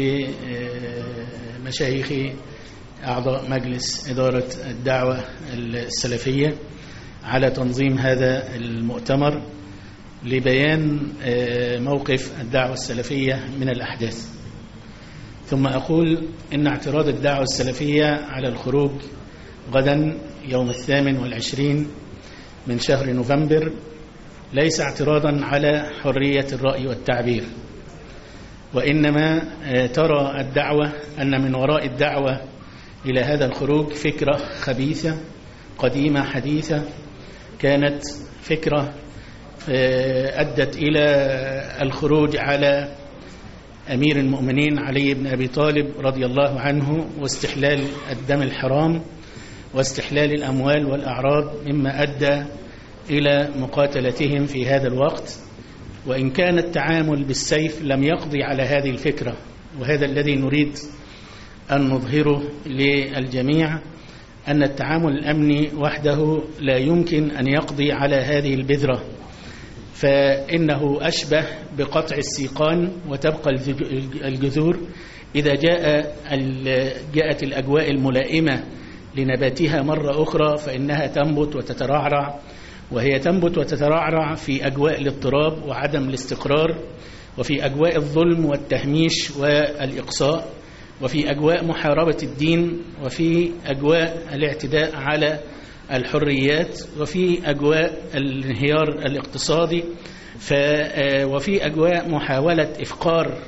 لمشايخ أعضاء مجلس إدارة الدعوة السلفية على تنظيم هذا المؤتمر لبيان موقف الدعوة السلفية من الأحداث. ثم أقول إن اعتراض الدعوة السلفية على الخروج غدا يوم الثامن والعشرين من شهر نوفمبر ليس اعتراضا على حرية الرأي والتعبير، وإنما ترى الدعوة أن من وراء الدعوة إلى هذا الخروج فكرة خبيثة قديمة حديثة، كانت فكرة أدت إلى الخروج على أمير المؤمنين علي بن أبي طالب رضي الله عنه، واستحلال الدم الحرام واستحلال الأموال والأعراض، مما أدى إلى مقاتلتهم في هذا الوقت. وإن كان التعامل بالسيف لم يقضي على هذه الفكرة، وهذا الذي نريد أن نظهره للجميع، أن التعامل الأمني وحده لا يمكن أن يقضي على هذه البذرة، فإنه أشبه بقطع السيقان وتبقى الجذور إذا جاء جاءت الأجواء الملائمة لنباتها مرة أخرى فإنها تنبت وتترعرع، وهي تنبت وتترعرع في أجواء الاضطراب وعدم الاستقرار، وفي أجواء الظلم والتهميش والإقصاء، وفي أجواء محاربة الدين، وفي أجواء الاعتداء على الحريات، وفي أجواء الانهيار الاقتصادي، وفي أجواء محاولة إفقار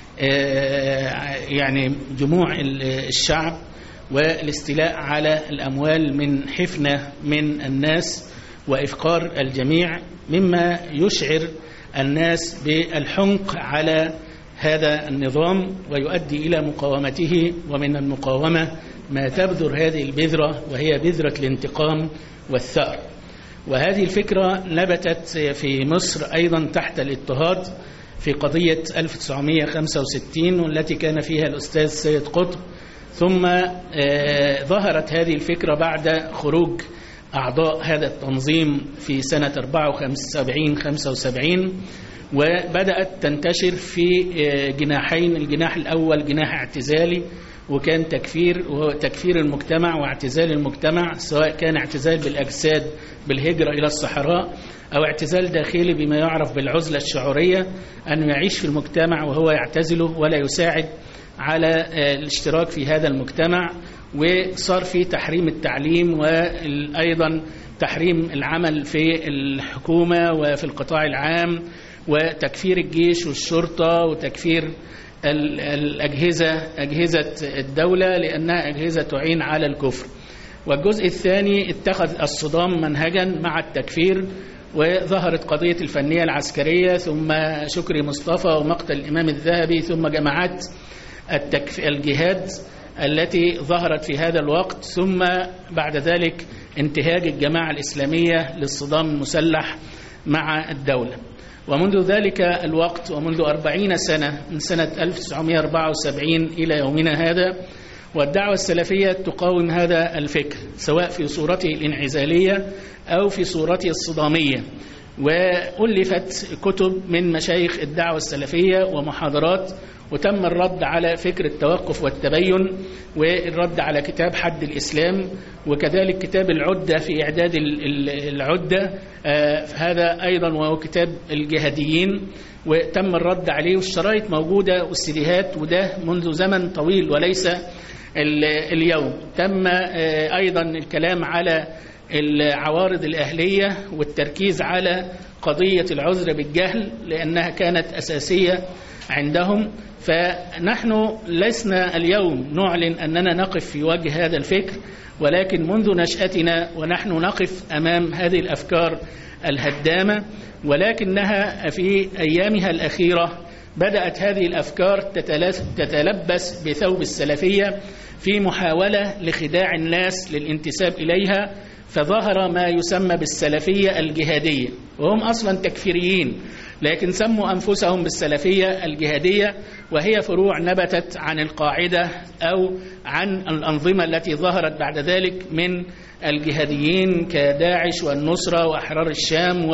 يعني جموع الشعب والاستيلاء على الأموال من حفنة من الناس وإفقار الجميع، مما يشعر الناس بالحنق على هذا النظام ويؤدي إلى مقاومته. ومن المقاومة ما تبذر هذه البذرة، وهي بذرة الانتقام والثأر. وهذه الفكرة نبتت في مصر أيضا تحت الاضطهاد في قضية ألف وتسعمائة وخمسة وستين، والتي كان فيها الأستاذ سيد قطب. ثم ظهرت هذه الفكرة بعد خروج أعضاء هذا التنظيم في سنة أربعة وسبعين خمسة وسبعين، وبدأت تنتشر في جناحين. الجناح الأول جناح اعتزالي وكان تكفير وتكفير المجتمع واعتزال المجتمع، سواء كان اعتزال بالأجساد بالهجرة إلى الصحراء أو اعتزال داخلي بما يعرف بالعزلة الشعورية، أن يعيش في المجتمع وهو يعتزله ولا يساعد على الاشتراك في هذا المجتمع. وصار في تحريم التعليم وأيضا تحريم العمل في الحكومة وفي القطاع العام، وتكفير الجيش والشرطة، وتكفير الأجهزة أجهزة الدولة لأنها أجهزة تعين على الكفر. والجزء الثاني اتخذ الصدام منهجا مع التكفير، وظهرت قضية الفنية العسكرية، ثم شكري مصطفى ومقتل الإمام الذهبي، ثم جماعات الجهاد التي ظهرت في هذا الوقت، ثم بعد ذلك انتهاج الجماعة الإسلامية للصدام المسلح مع الدولة. ومنذ ذلك الوقت ومنذ أربعين سنة من سنة ألف وتسعمائة وأربعة وسبعين إلى يومنا هذا، والدعوة السلفية تقاوم هذا الفكر سواء في صورته الانعزالية أو في صورته الصدامية. وألفت كتب من مشايخ الدعوة السلفية ومحاضرات، وتم الرد على فكر التوقف والتبين، والرد على كتاب حد الإسلام، وكذلك كتاب العدة في إعداد العدة، هذا أيضا وهو كتاب الجهاديين، وتم الرد عليه، والشرايط موجودة والسيديهات، وده منذ زمن طويل وليس اليوم. تم أيضا الكلام على العوارض الأهلية والتركيز على قضية العذر بالجهل لأنها كانت أساسية عندهم. فنحن لسنا اليوم نعلن أننا نقف في وجه هذا الفكر، ولكن منذ نشأتنا ونحن نقف أمام هذه الأفكار الهدامة، ولكنها في أيامها الأخيرة بدأت هذه الأفكار تتلبس بثوب السلفية في محاولة لخداع الناس للانتساب إليها، فظهر ما يسمى بالسلفية الجهادية، وهم أصلا تكفيريين لكن سموا أنفسهم بالسلفية الجهادية، وهي فروع نبتت عن القاعدة أو عن الأنظمة التي ظهرت بعد ذلك من الجهاديين كداعش والنصرة وأحرار الشام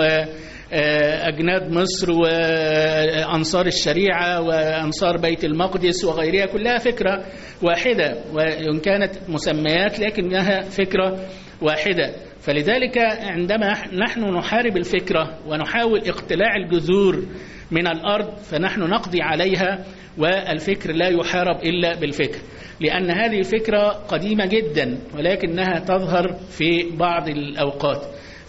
وأجناد مصر وأنصار الشريعة وأنصار بيت المقدس وغيرها، كلها فكرة واحدة وإن كانت مسميات لكنها فكرة واحدة. فلذلك عندما نحن نحارب الفكرة ونحاول اقتلاع الجذور من الأرض فنحن نقضي عليها، والفكر لا يحارب إلا بالفكر، لأن هذه الفكرة قديمة جدا ولكنها تظهر في بعض الأوقات.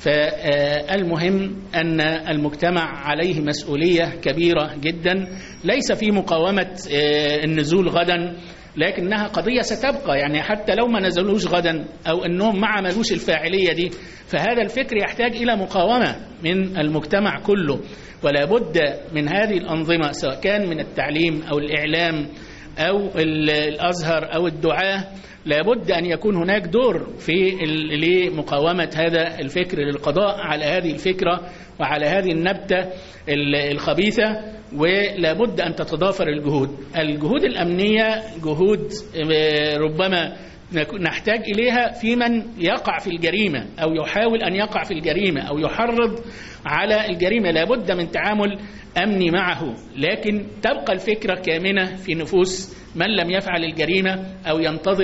فالمهم أن المجتمع عليه مسؤولية كبيرة جدا، ليس في مقاومة النزول غدا، لكنها قضية ستبقى. يعني حتى لو ما نزلوش غدا أو أنهم ما عملوش الفاعلية دي، فهذا الفكر يحتاج إلى مقاومة من المجتمع كله، ولا بد من هذه الأنظمة سواء كان من التعليم أو الإعلام أو الأزهر أو الدعاة، لابد أن يكون هناك دور في لمقاومة هذا الفكر، للقضاء على هذه الفكرة وعلى هذه النبتة الخبيثة، ولابد أن تتضافر الجهود. الجهود الأمنية جهود ربما نحتاج إليها في من يقع في الجريمة أو يحاول أن يقع في الجريمة أو يحرض على الجريمة، لابد من تعامل أمني معه، لكن تبقى الفكرة كامنة في نفوس من لم يفعل الجريمة أو ينتظر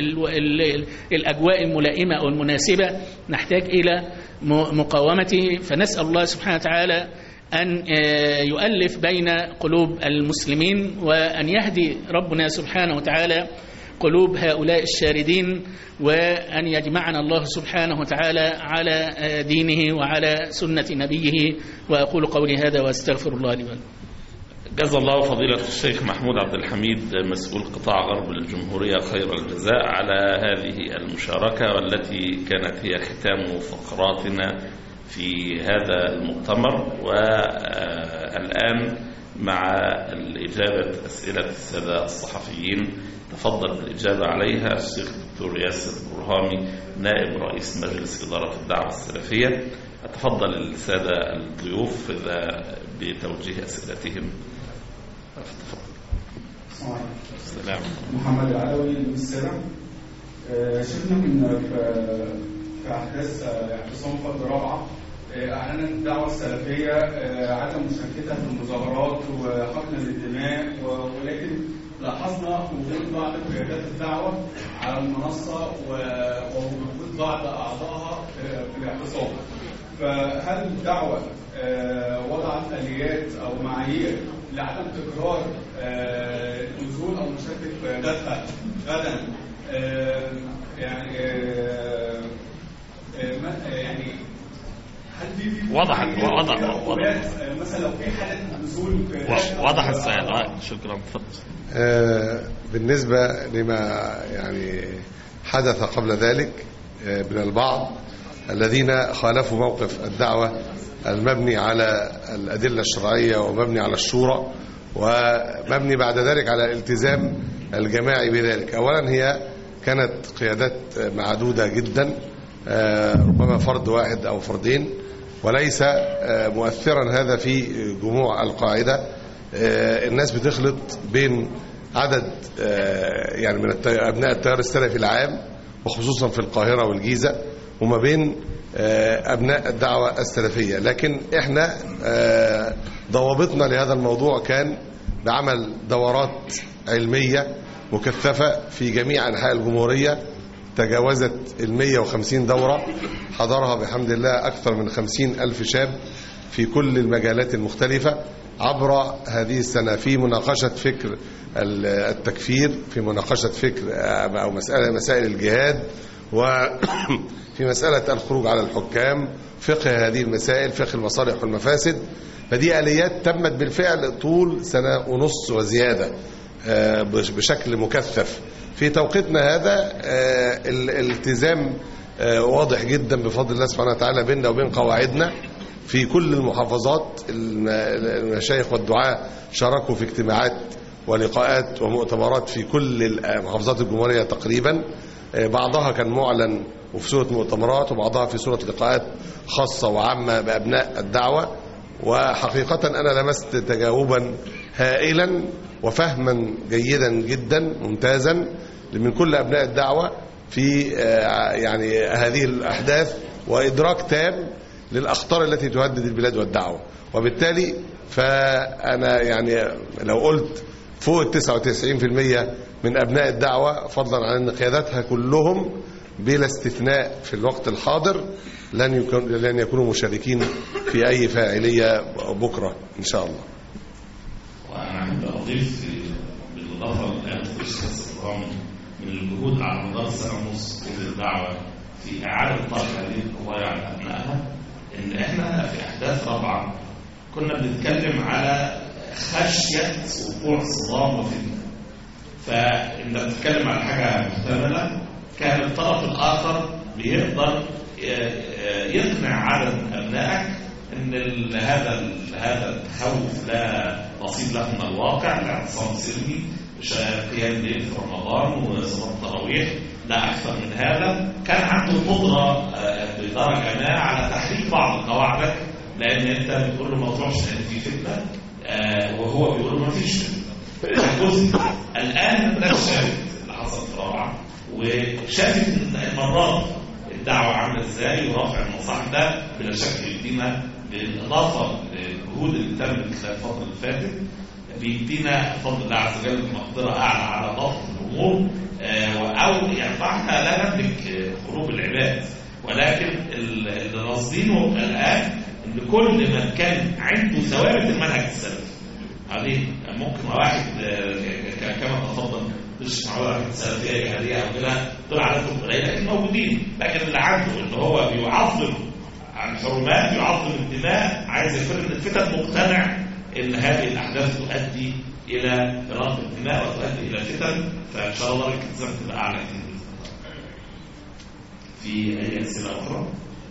الأجواء الملائمة أو المناسبة. نحتاج إلى مقاومته، فنسأل الله سبحانه وتعالى أن يؤلف بين قلوب المسلمين، وأن يهدي ربنا سبحانه وتعالى قلوب هؤلاء الشاردين، وأن يجمعنا الله سبحانه وتعالى على دينه وعلى سنة نبيه. وأقول قولي هذا وأستغفر الله لي ولكم. جزا الله فضيلة الشيخ محمود عبد الحميد مسؤول قطاع غرب الجمهورية خير الجزاء على هذه المشاركة، والتي كانت هي ختام فقراتنا في هذا المؤتمر. والآن مع الإجابة أسئلة السادة الصحفيين، تفضل بالإجابة عليها الشيخ الدكتور ياسر برهامي نائب رئيس مجلس إدارة الدعوة السلفية. أتفضل السادة الضيوف بتوجيه أسئلتهم. السلام. محمد العلوي من السلام. شفنا كنا في أحداث اعتصام فرد رابعة أعلنت الدعوة السلفية عدم مشاركتها في المظاهرات وحقن الدماء، ولكن لاحظنا وجود بعض قيادات الدعوة على المنصة ووجود بعض أعضائها في الاعتصام. فهل الدعوة وضعت آليات أو معايير لعدم تكرار نزول أو مشاركة قياداتها غدا؟ يعني يعني هل في وضحت وضح مثلا لو في حالة نزول وضح السؤال؟ اه شكرا. آه بالنسبة لما يعني حدث قبل ذلك آه من البعض الذين خالفوا موقف الدعوة المبني على الأدلة الشرعية ومبني على الشورى ومبني بعد ذلك على الالتزام الجماعي بذلك. أولا هي كانت قيادات معدودة جدا، ربما فرد واحد أو فردين، وليس مؤثرا هذا في جموع القاعدة. الناس بتخلط بين عدد يعني من أبناء التيار السلفي العام وخصوصا في القاهرة والجيزة وما بين أبناء الدعوة السلفية. لكن احنا ضوابطنا لهذا الموضوع كان بعمل دورات علمية مكثفة في جميع أنحاء الجمهورية، تجاوزت المية وخمسين دورة حضرها بحمد الله أكثر من خمسين ألف شاب في كل المجالات المختلفة عبر هذه السنة، في مناقشة فكر التكفير، في مناقشة فكر أو مسألة مسائل الجهاد، وفي مسألة الخروج على الحكام، فقه هذه المسائل، فقه المصالح والمفاسد. فدي آليات تمت بالفعل طول سنة ونص وزيادة بشكل مكثف. في توقيتنا هذا الالتزام واضح جدا بفضل الله سبحانه وتعالى بيننا وبين قواعدنا في كل المحافظات. المشايخ والدعاة شاركوا في اجتماعات ولقاءات ومؤتمرات في كل محافظات الجمهورية تقريبا، بعضها كان معلن وفي صورة مؤتمرات وبعضها في صورة لقاءات خاصة وعامة بأبناء الدعوة. وحقيقة أنا لمست تجاوبا هائلا وفهما جيدا جدا ممتازا من كل أبناء الدعوة في يعني هذه الأحداث، وإدراك تام للأخطار التي تهدد البلاد والدعوة. وبالتالي فأنا يعني لو قلت فوق التسعة وتسعين بالمئة من أبناء الدعوة، فضلا عن أن قيادتها كلهم بلا استثناء في الوقت الحاضر لن يكون لن يكونوا مشاركين في أي فاعلية بكرة إن شاء الله. وأنا أحب أضيف بالإضافة لأن تشخيص النظام من الجهود على مدار سنة ونص من الدعوة في إعادة طرح هذه القضايا على أبنائها، إن إحنا في أحداث رابعة كنا بنتكلم على خشية وقوع صدام وفتنة. فإنت بتتكلم على حاجة محتملة، كان الطرف الآخر بيقدر يقنع عدد أبنائك إن هذا هذا التخوف لا نصيب له من الواقع، الاعتصام سلمي، قيام ليل في رمضان وصلاة التراويح، لا أكثر من هذا. كان عنده قدرة بدرجة ما على تحريك بعض قواعدك، لأن أنت بتقول له ما تروحش لأن في فتنة وهو بيقول له ما فيش فتنة. الآن بدأت شافت اللي حصل في رابعة وشافت المرات الدعوة عاملة ازاي ورفع المصاحف ده بلا شك يدينا بالإضافة للجهود اللي تمت خلال الفترة اللي فاتت، بيدينا بفضل الله عز وجل مقدرة أعلى على ضبط الأمور، أو يعني فاحنا لا نملك قلوب العباد، ولكن اللي راصدينه الآن إن كل من كان عنده ثوابت المنهج السلفي عليه ممكن واحد كما تفضل مش مع واحد سلفية جهادية أو كده دول عددهم قليل لكن موجودين، لكن اللي عنده اللي هو بيعظم عن حرمات، يعظم الدماء، عايز يفرق الفتن، مقتنع إن هذه الأحداث تؤدي إلى إراقة الدماء وتؤدي إلى فتن، فإن شاء الله الالتزام تبقى أعلى كتير. في أي أسئلة أخرى؟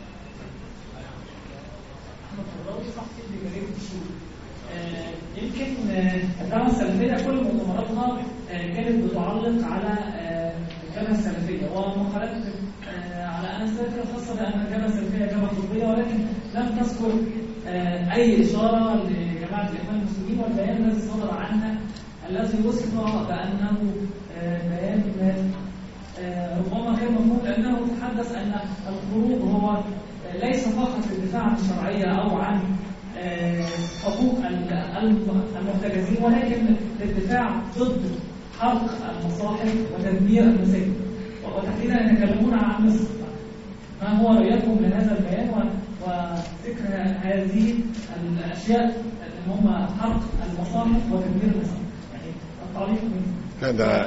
يمكن الدعوة السلفية كل مؤتمراتها كانت بتعلق على الجبهة السلفية ومقالات على أنا فاكرة خاصة بأن الجبهة السلفية جبهة طبية، ولكن لم تذكر أي إشارة لجماعة الإخوان المسلمين، والبيان الذي صدر عنها الذي وصف بأنه بيان ربما كان مفهوم لأنه تحدث أن الخروج هو ليس فقط للدفاع عن الشرعية أو عن حقوق المحتجزين، ولكن للدفاع ضد حرق المصاحف وتدمير المساجد، وتحديدا يتكلمون عن مصر. ما هو رأيكم لهذا البيان وذكر هذه الأشياء اللي هم حرق المصاحف وتدمير المساجد؟ يعني التعليق من ده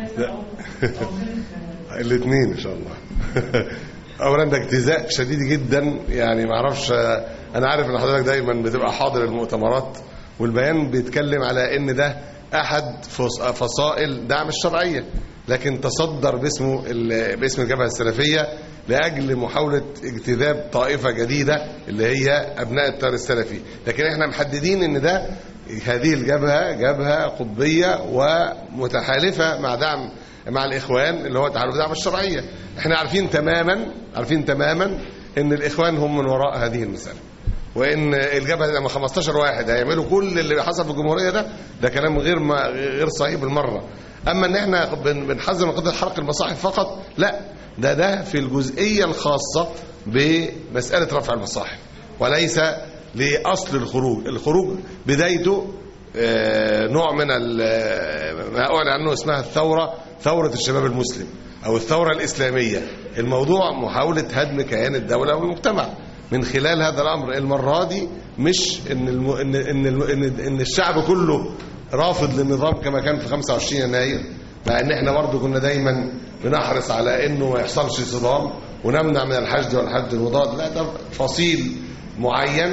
الاثنين ان شاء الله. اولا ده اجتزاء شديد جدا، يعني ما اعرفش، انا عارف ان حضرتك دايما بتبقى حاضر المؤتمرات، والبيان بيتكلم على ان ده احد فصائل دعم الشرعيه، لكن تصدر باسمه باسم الجبهه السلفيه لاجل محاوله اجتذاب طائفه جديده اللي هي ابناء التيار السلفي. لكن احنا محددين ان ده هذه الجبهه جبهه قطبيه ومتحالفه مع دعم مع الاخوان اللي هو تحالف دعم الشرعيه. احنا عارفين تماما عارفين تماما ان الاخوان هم من وراء هذه المساله، وان الجبهه لما خمستاشر واحد هيعملوا كل اللي حصل في الجمهوريه ده ده كلام غير ما غير صحيح بالمره. اما ان احنا بنحذر من قضيه حرق المصاحف فقط، لا، ده ده في الجزئيه الخاصه بمساله رفع المصاحف، وليس لاصل الخروج. الخروج بدايته نوع من ما أعلن عنه اسمها الثوره، ثوره الشباب المسلم او الثوره الاسلاميه. الموضوع محاوله هدم كيان الدوله والمجتمع من خلال هذا الامر. المره دي مش ان الم... ان ان ان, إن الشعب كله رافض للنظام كما كان في خمسة وعشرين يناير، مع ان احنا برضه كنا دايما بنحرص على انه ما يحصلش صدام ونمنع من الحشد والحد المضاد. لا، ده فصيل معين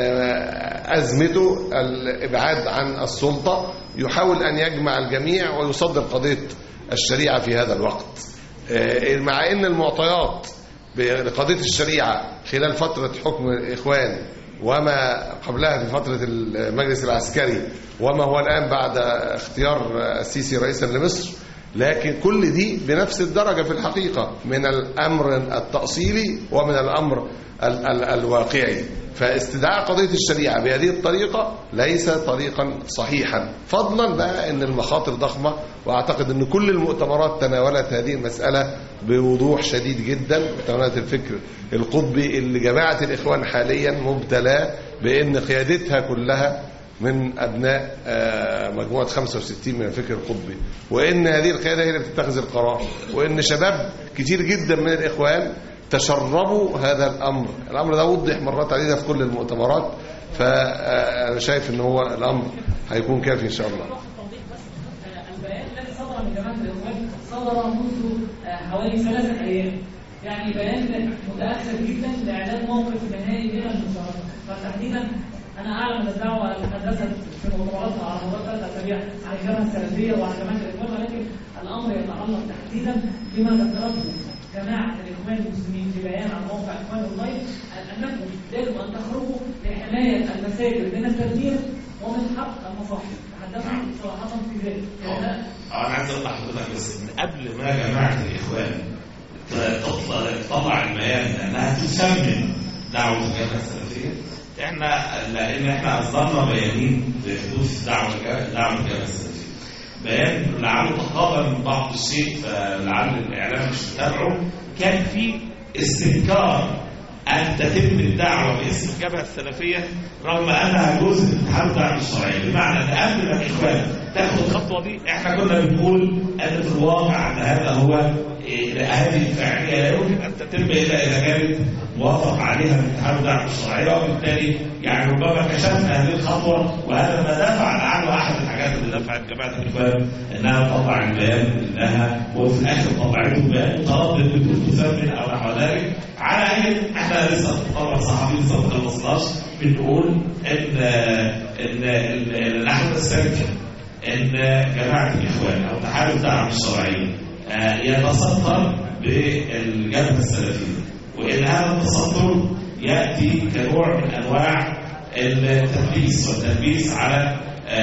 ازمته الابعاد عن السلطه، يحاول ان يجمع الجميع ويصدر قضيه الشريعه في هذا الوقت، مع ان المعطيات بقضيه الشريعه خلال فتره حكم الاخوان وما قبلها في فتره المجلس العسكري وما هو الان بعد اختيار السيسي رئيسا لمصر، لكن كل دي بنفس الدرجه في الحقيقه من الامر التاصيلي ومن الامر ال ال الواقعي. فاستدعاء قضيه الشريعه بهذه الطريقه ليس طريقا صحيحا، فضلا بقى ان المخاطر ضخمه. واعتقد ان كل المؤتمرات تناولت هذه المساله بوضوح شديد جدا. تناولت الفكر القطبي اللي جماعه الاخوان حاليا مبتلاه بان قيادتها كلها من ابناء مجموعه خمسة وستين من الفكر القطبي، وان هذه القياده هي اللي بتتخذ القرار، وان شباب كتير جدا من الاخوان تشربوا هذا الامر. الامر ده وضح مرات عديده في كل المؤتمرات، فانا شايف ان هو الامر هيكون كافي ان شاء الله. البيان الذي صدر من جماعه الاخوان صدر منذ حوالي ثلاثه ايام، يعني بيان متاخر جدا لاعلان موقف نهائي من المشاركه. فتحديدا انا اعلم ان الدعوه تحدثت في مؤتمراتها على مدار ثلاث اسابيع عن الجبهه السلفيه وعن جماعه الاخوان، ولكن الامر يتعلق تحديدا بما ذكرته جماعه الاخوان المسلمين في بيان عن موقع اخوان الغيب، انكم يجب ان تخرجوا لحمايه المساجد من التدمير ومن حرق المصاحف. تحدثوا صراحه في ذلك. انا عايز اقول لحضرتك بس ان قبل ما جماعه الاخوان تطلع تطلع البيان انها تسمم دعوه الجبهه السلفيه، احنا لان احنا اصدرنا بيانين بحدوث دعوه دعوه الجبهه السلفيه، بيان لعله تقابل من بعض الشيء فلعل الاعلام مش متابعه، كان في استنكار ان تتم الدعوه باسم الجبهه السلفيه رغم انها جزء من حرب دعم الشرعيه. بمعنى ان قبل ما الاخوان تاخد الخطوه دي احنا كنا بنقول ان في الواقع ان هذا هو هذه الفعاليه لا يمكن ان تتم الا اذا كانت موافق عليها من اتحاد دعم الشرعيه، وبالتالي يعني ربما كشفنا هذه الخطوه، وهذا ما دفع لعله احد الحاجات اللي دفعت جماعه الاخوان انها تطلع البيان انها وفي الاخر طلعته بيان متردد بدون تسمن او نحو ذلك. على اي احنا لسه طبعا صحفيين لسه ما خلصناش بنقول ان ان ان نحن نستنكر ان جماعه الاخوان او تحالف دعم الشرعيه يتصدر بالجبهه السلفيه، وان هذا التصدر ياتي كنوع من انواع التدليس والتلبيس على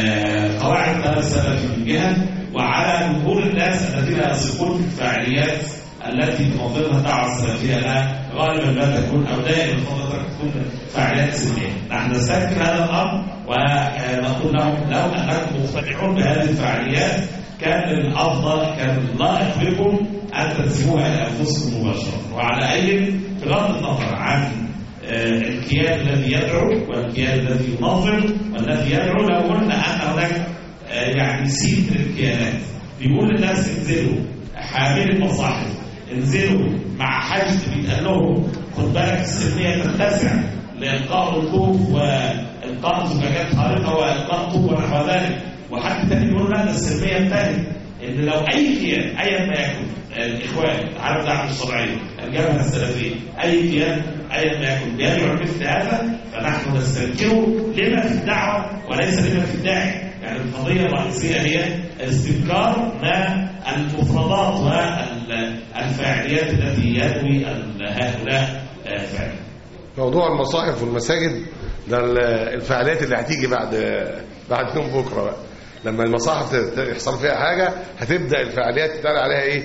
قواعد الدعوه السلفيه من جهه، وعلى جمهور الناس الذين يثقون في الفعاليات التي تنظمها الدعوه السلفيه لها غالبا ما تكون او دائما تكون فعاليات سلميه. نحن نستنكر هذا الامر ونقول لهم لو انكم مقتنعون بهذه الفعاليات كان الافضل كان اللائق بكم أن تنسبوها إلى أنفسكم مباشرة. وعلى أي بغض النظر عن الكيان الذي يدعو والكيان الذي ينظم والذي يدعو، لو قلنا أن هناك يعني سيد للكيانات بيقول للناس انزلوا حامل المصاحف، انزلوا مع حشد بيتقال لهم خد بالك السلمية تتسع لإلقاء ركوب وإلقاء زجاجات خارقة وإلقاء طوب ونحو ذلك، وحد تاني بيقول لا ده السلمية انتهت. إن لو أي كيان أيا ما يكن، الإخوان، عالم الدعوة الشرعية، الجبهة السلفية، أي كيان أيا ما يكن بيدعو مثل هذا، فنحن نستنكره لما في الدعوة وليس لما في الداعي. يعني القضية الرئيسية هي استنكار ما المفردات والفاعليات التي يدوي هؤلاء فعلا. موضوع المصاحف والمساجد ده الفعاليات اللي هتيجي بعد بعد يوم بكره بقى، لما المصاحف يحصل فيها حاجه هتبدا الفعاليات تتقال عليها ايه؟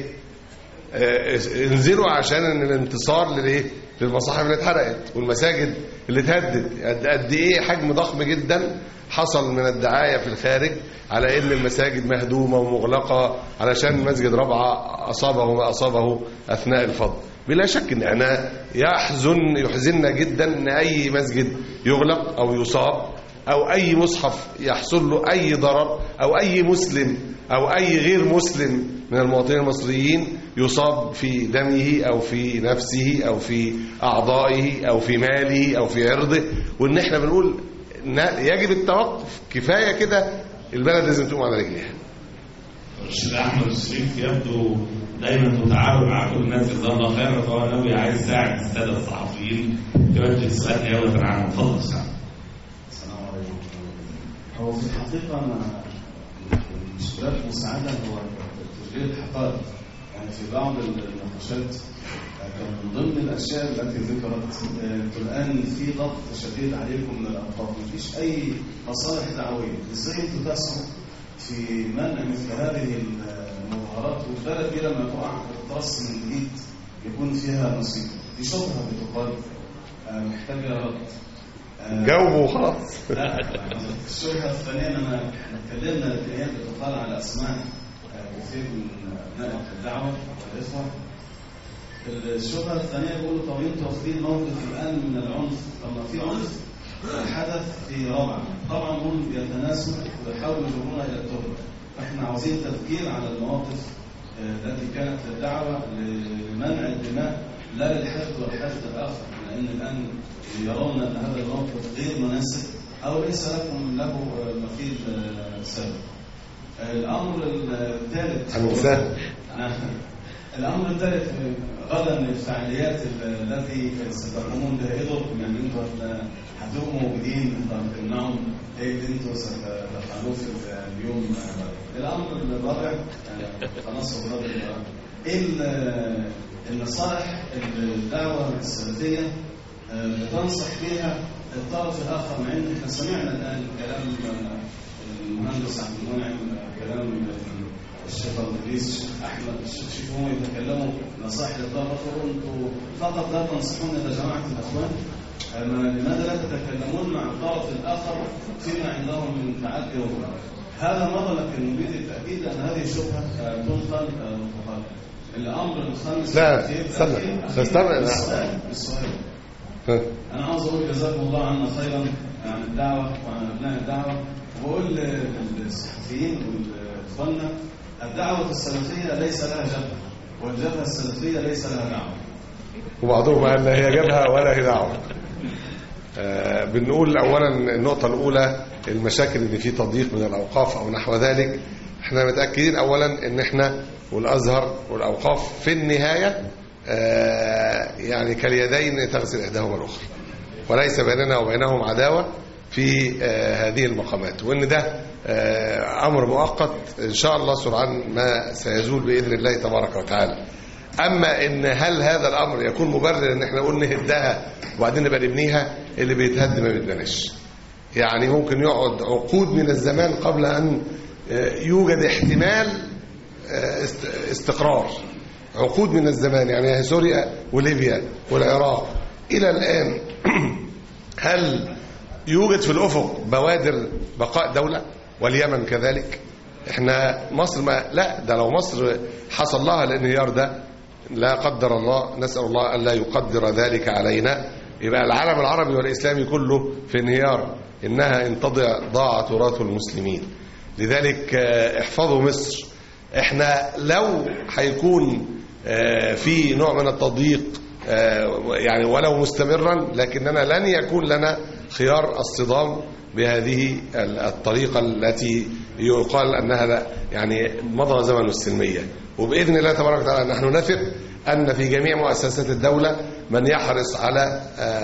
آه انزلوا عشان الانتصار للايه؟ للمصاحف اللي اتحرقت والمساجد اللي اتهدت. قد ايه حجم ضخم جدا حصل من الدعايه في الخارج على ان المساجد مهدومه ومغلقه علشان مسجد رابعه اصابه ما اصابه اثناء الفض. بلا شك ان انا يحزن يحزننا جدا ان اي مسجد يغلق او يصاب او اي مصحف يحصل له اي ضرر او اي مسلم او اي غير مسلم من المواطنين المصريين يصاب في دمه او في نفسه او في اعضائه او في ماله او في عرضه. وان احنا بنقول يجب التوقف، كفايه كده، البلد لازم تقوم على رجليها. الشيخ احمد الشريف يبدو دايما متعاون مع كل الناس جزاه الله خيرا، فهو ناوي عايز يساعد الساده الصحفيين توجه سؤال نيابه عنهم. اتفضل. السلام عليكم. هو في الحقيقه انا المشكلات المساعده هو تسجيل الحقائق. يعني في بعض النقاشات كان من ضمن الاشياء التي ذكرت انتم الان في ضغط شديد عليكم من الاطراف، مفيش اي مصالح دعويه، ازاي انتم تسعوا في منع مثل هذه المظاهرات والبلد دي لما تقع الراس من جديد يكون فيها مصيبه؟ دي شبهه بتقال محتاجه رد. جاوبوا وخلاص. الشبهه الثانيه انا احنا اتكلمنا الايام بتقال على اسماء كثير من ابناء الدعوه والاخوه. الشبهه الثانيه يقولوا طب انتوا واخدين موقف الان من العنف، طب ما في عنف حدث في رابعه، طبعا هم بيتناسوا ويحاولوا يجرونا الى التوبه. احنا عاوزين تفكير على المواقف التي كانت للدعوه لمنع الدماء لا للحشد والحشد الاخر، لان الان يرون ان هذا الموقف غير مناسب او ليس لكم له مثيل سابق. الامر الثالث الامر الثالث غدا الفعاليات التي ستقومون بها يضرب، يعني انتم هتبقوا موجودين تمنعهم ايه اللي انتم ستفعلوه في اليوم. الامر الرابع خلاص هو ايه النصائح الدعوه السلفيه بتنصح بها الطرف الاخر، مع ان احنا سمعنا الان كلام المهندس عبد المنعم، كلام الشيخ الرئيس احمد الشيخ، هم يتكلموا نصائح للطرف الاخر، انتم فقط لا تنصحون يا جماعه الاخوان، لماذا لا تتكلمون مع الطرف الاخر فيما عندهم من تعدي وغلط؟ هذا مضى، لكن نريد التاكيد ان هذه الشبهه تنقل وتقال. الامر الخامس لا استنى استنى السؤال السؤال انا عاوز اقول جزاكم الله عنا خيرا عن الدعوه وعن ابناء الدعوه، وبقول للصحفيين واخواننا الدعوه السلفيه ليس لها جبهه، والجبهه السلفيه ليس لها دعوه. وبعضهم قال لا هي جبهه ولا هي دعوه. آه بنقول اولا النقطه الاولى المشاكل اللي في تضييق من الاوقاف او نحو ذلك، احنا متاكدين اولا ان احنا والازهر والاوقاف في النهايه آه يعني كاليدين تغسل احداهما الاخرى، وليس بيننا وبينهم عداوه في آه هذه المقامات، وان ده آه امر مؤقت ان شاء الله سرعان ما سيزول باذن الله تبارك وتعالى. اما ان هل هذا الامر يكون مبرر ان احنا نقول نهدها وبعدين نبقى نبنيها؟ اللي بيتهد ما بيتبناش. يعني ممكن يقعد عقود من الزمان قبل ان يوجد احتمال استقرار، عقود من الزمان. يعني سوريا وليبيا والعراق الى الان هل يوجد في الافق بوادر بقاء دوله؟ واليمن كذلك. احنا مصر ما لا ده لو مصر حصل لها الانهيار ده لا قدر الله، نسأل الله أن لا يقدر ذلك علينا، يبقى العالم العربي والإسلامي كله في انهيار. إنها إن تضع ضاع تراث المسلمين. لذلك احفظوا مصر. احنا لو هيكون في نوع من التضييق يعني ولو مستمرا، لكننا لن يكون لنا خيار الصدام بهذه الطريقة التي يقال أنها يعني مضى زمن السلمية. وبإذن الله تبارك وتعالى نحن نثق أن في جميع مؤسسات الدولة من يحرص على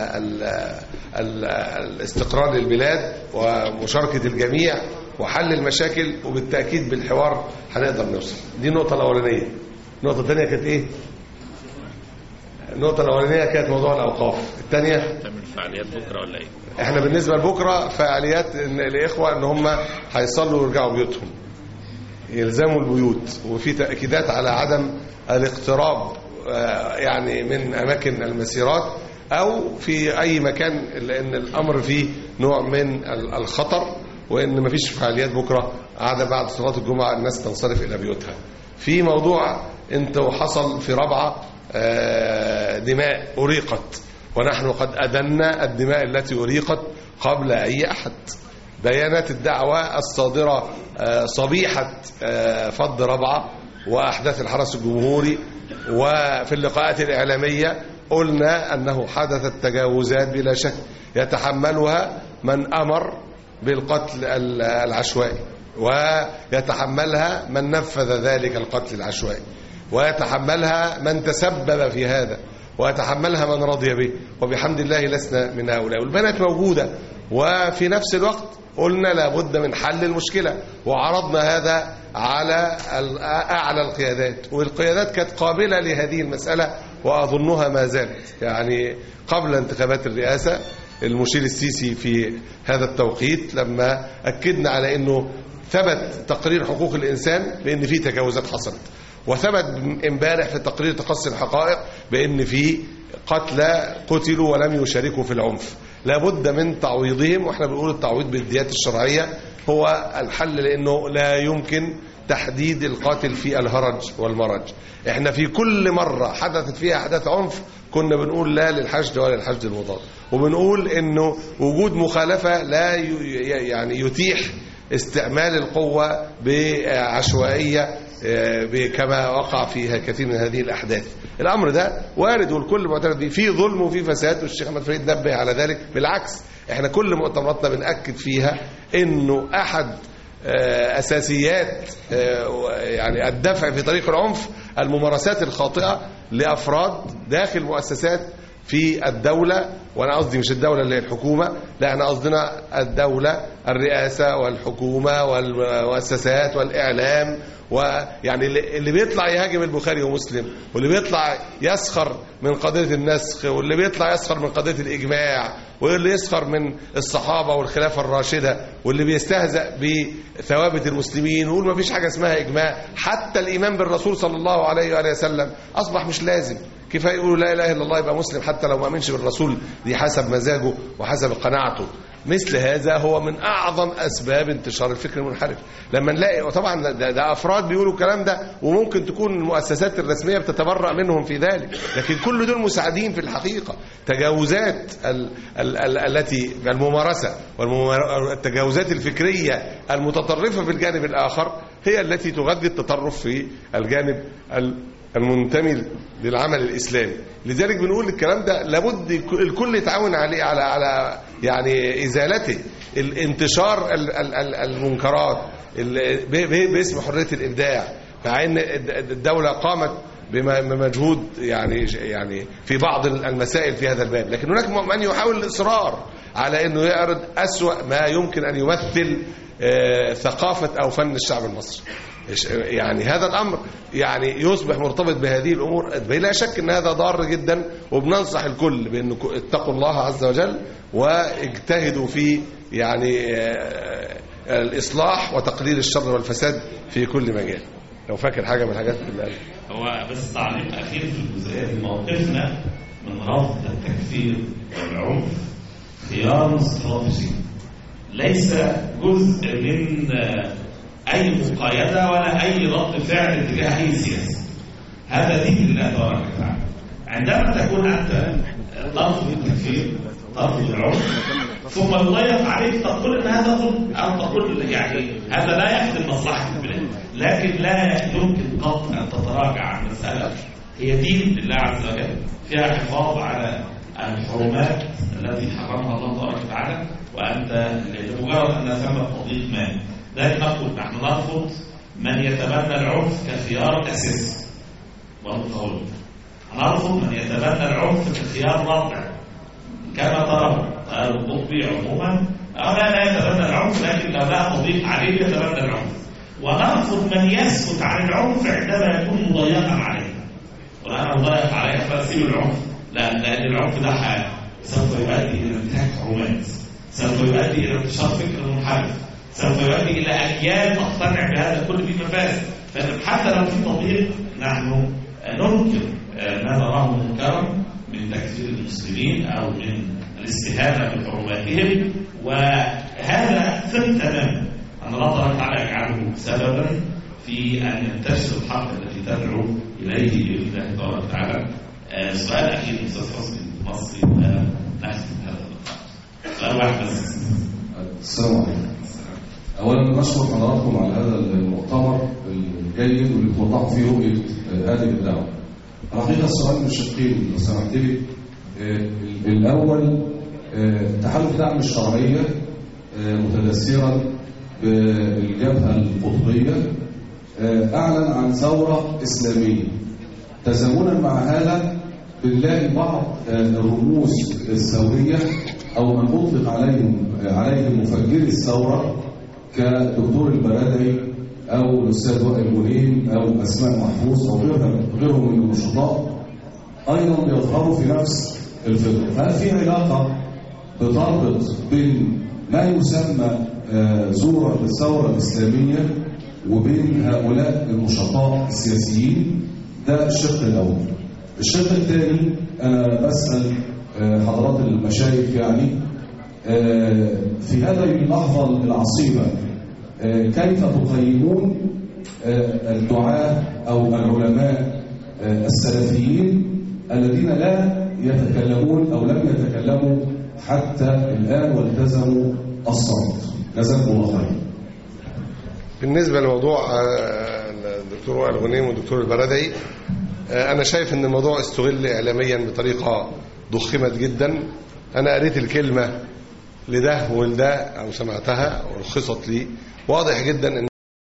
الاستقرار للبلاد ومشاركة الجميع وحل المشاكل، وبالتأكيد بالحوار هنقدر نوصل. دي النقطة الأولانية. النقطة الثانية كانت إيه؟ النقطة الأولانية كانت موضوع الأوقاف. الثانية تعمل فعاليات بكرة ولا إيه؟ إحنا بالنسبة لبكرة فعاليات إن الإخوة إن هم هيصلوا ويرجعوا بيوتهم، يلزموا البيوت، وفي تأكيدات على عدم الاقتراب يعني من أماكن المسيرات أو في أي مكان، لأن الأمر فيه نوع من الخطر، وإن مفيش فعاليات بكرة عادة بعد صلاة الجمعة الناس تنصرف إلى بيوتها. في موضوع أنت حصل في رابعة دماء أريقت، ونحن قد أدنا الدماء التي أريقت قبل أي أحد. بيانات الدعوة الصادرة صبيحة فض رابعة وأحداث الحرس الجمهوري وفي اللقاءات الإعلامية قلنا أنه حدثت تجاوزات بلا شك يتحملها من أمر بالقتل العشوائي، ويتحملها من نفذ ذلك القتل العشوائي، ويتحملها من تسبب في هذا، ويتحملها من رضي به، وبحمد الله لسنا من هؤلاء. والبنات موجودة، وفي نفس الوقت قلنا لابد من حل المشكلة، وعرضنا هذا على أعلى القيادات، والقيادات كانت قابلة لهذه المسألة وأظنها ما زالت. يعني قبل انتخابات الرئاسة المشير السيسي في هذا التوقيت لما أكدنا على أنه ثبت تقرير حقوق الإنسان بأن في تجاوزات حصلت، وثبت امبارح في تقرير تقصي الحقائق بأن في قتلى قتلوا ولم يشاركوا في العنف، لابد من تعويضهم. واحنا بنقول التعويض بالديات الشرعية هو الحل، لأنه لا يمكن تحديد القاتل في الهرج والمرج. احنا في كل مرة حدثت فيها أحداث عنف كنا بنقول لا للحشد ولا للحشد المضاد، وبنقول انه وجود مخالفة لا يعني يتيح استعمال القوة بعشوائية كما وقع فيها كثير من هذه الأحداث. الأمر ده وارد والكل معترف به، في ظلم وفي فساد، والشيخ أحمد فريد نبه على ذلك. بالعكس احنا كل مؤتمراتنا بنأكد فيها انه احد أساسيات يعني الدفع في طريق العنف الممارسات الخاطئة لأفراد داخل مؤسسات في الدولة. وأنا قصدي مش الدولة اللي هي الحكومة، لا احنا قصدنا الدولة، الرئاسة والحكومة والمؤسسات والإعلام. ويعني اللي بيطلع يهاجم البخاري ومسلم، واللي بيطلع يسخر من قضية النسخ، واللي بيطلع يسخر من قضية الإجماع، واللي يسخر من الصحابة والخلافة الراشدة، واللي بيستهزأ بثوابت المسلمين ويقول ما فيش حاجة اسمها إجماع. حتى الإيمان بالرسول صلى الله عليه وآله وسلم أصبح مش لازم، كفاية يقولوا لا إله إلا الله يبقى مسلم حتى لو ما أمنش بالرسول، دي حسب مزاجه وحسب قناعته. مثل هذا هو من أعظم أسباب انتشار الفكر المنحرف. لما نلاقي، وطبعا ده, ده أفراد بيقولوا الكلام ده، وممكن تكون المؤسسات الرسمية بتتبرأ منهم في ذلك، لكن كل دول مساعدين في الحقيقة. تجاوزات ال ال ال التي الممارسة والتجاوزات الفكرية المتطرفة في الجانب الآخر هي التي تغذي التطرف في الجانب المنتمي للعمل الإسلامي. لذلك بنقول الكلام ده لابد الكل يتعاون عليه على على يعني إزالته. الانتشار المنكرات باسم حرية الإبداع، مع أن الدولة قامت بمجهود يعني يعني في بعض المسائل في هذا الباب، لكن هناك من يحاول الإصرار على أنه يعرض أسوأ ما يمكن أن يمثل ثقافة أو فن الشعب المصري. يعني هذا الأمر يعني يصبح مرتبط بهذه الأمور. بلا شك أن هذا ضار جدا، وبننصح الكل بأن اتقوا الله عز وجل واجتهدوا في يعني الإصلاح وتقليل الشر والفساد في كل مجال. لو فاكر حاجة من الحاجات اللي قالها. هو بس تعليق أخير في الجزئية دي، موقفنا من رفض التكفير والعنف خيار استراتيجي، ليس جزء من أي مقايدة ولا أي رد فعل تجاه أي سياسة. هذا دين الله تبارك وتعالى. عندما تكون أنت ترفض التكفير ترفض العنف ثم يضيق عليك تقول ان هذا ظلم او تقول يعني هذا لا يخدم مصلحه البلاد، لكن لا يمكن قط ان تتراجع عن مساله هي دين لله عز وجل فيها حفاظ على الحرمات التي حرمها الله تبارك وتعالى، وانت لمجرد ان ثمه تضييق ما ذلك نقول نحن نرفض من يتبنى العنف كخيار اساسي ومتطور، نرفض من يتبنى العنف كخيار رابع كما ترون القطبي عموما أولا لا يتبنى العنف، لكن لو لا تضيف عليه يتبنى العنف، ونرفض من يسكت عن العنف عندما يكون مضيقا عليه. وأنا مضيق عليه فأسيب العنف، لا، لأن العنف ده حال سوف يؤدي إلى انتهاك حرمات، سوف يؤدي إلى انتشار فكر منحرف، سوف يؤدي إلى أجيال تقتنع بهذا كل فيه مفاسد. فحتى لو في تضييق نحن ننكر ما نراه منكرا من تكفير المسلمين أو من الاستهانة بحرماتهم، وهذا ثم تماما أن الله تبارك وتعالى يجعله سببا في أن ينتشر الحق الذي تدعو إليه بإذن الله تبارك وتعالى. آه سؤال أخير أستاذ حسني المصري نختم هذا اللقاء. سؤال واحد بس. السلام عليكم. أولا نشكر حضراتكم على هذا المؤتمر الجيد واللي توضحوا فيه رؤية هذه الدعوة. الحقيقة السؤال من شقين لو سمحت لي. الأول تحالف دعم الشرعية متدثرا بالجبهة القطبية أعلن عن ثورة إسلامية. تزامنا مع هذا بنلاقي بعض الرموز الثورية أو من أطلق عليهم عليهم مفجري الثورة كدكتور البرادعي أو الأستاذ وائل منيب أو أسماء محفوظ أو غيرهم من النشطاء أيضا بيظهروا في نفس الفكرة. هل في علاقة بتربط بين ما يسمى زورا بالثورة الإسلامية وبين هؤلاء النشطاء السياسيين؟ ده الشق الأول. الشق الثاني أنا بسأل حضرات المشايخ يعني في هذه اللحظة العصيبة كيف تقيمون الدعاة أو العلماء السلفيين الذين لا يتكلمون أو لم يتكلموا حتى الآن والتزموا الصمت؟ جزاكم الله خير. بالنسبة لموضوع الدكتور وائل غنيم والدكتور البرادعي، أنا شايف أن الموضوع استغل إعلاميا بطريقة ضخمت جدا. أنا قريت الكلمة لده ولده أو سمعتها ورخصت لي، واضح جدا أن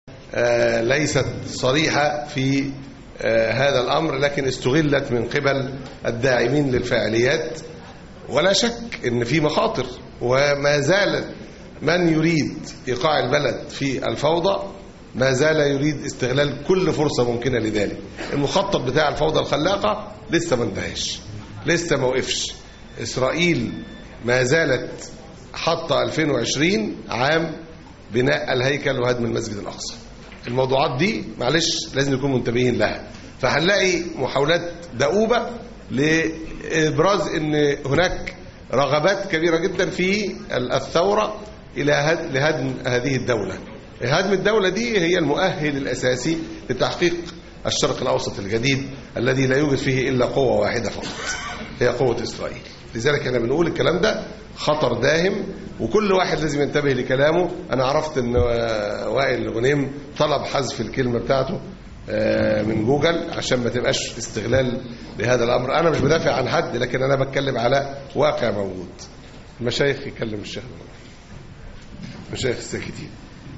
ليست صريحة في هذا الأمر، لكن استغلت من قبل الداعمين للفاعليات. ولا شك أن في مخاطر، وما زال من يريد إيقاع البلد في الفوضى ما زال يريد استغلال كل فرصة ممكنة لذلك. المخطط بتاع الفوضى الخلاقة لسه ما انتهاش، لسه ما وقفش. إسرائيل ما زالت حاطة ألفين وعشرين عام بناء الهيكل وهدم المسجد الأقصى. الموضوعات دي معلش لازم نكون منتبهين لها. فهنلاقي محاولات دؤوبة لإبراز أن هناك رغبات كبيرة جدا في الثورة إلى لهدم هذه الدولة. هدم الدولة دي هي المؤهل الأساسي لتحقيق الشرق الأوسط الجديد الذي لا يوجد فيه إلا قوة واحدة فقط، هي قوة إسرائيل. لذلك أنا بنقول الكلام ده خطر داهم، وكل واحد لازم ينتبه لكلامه. أنا عرفت أن وائل غنيم طلب حذف الكلمة بتاعته من جوجل عشان ما تبقاش استغلال لهذا الأمر. أنا مش بدافع عن حد، لكن أنا بتكلم على واقع موجود. المشايخ يكلم الشيخ، مشايخ الساكتين.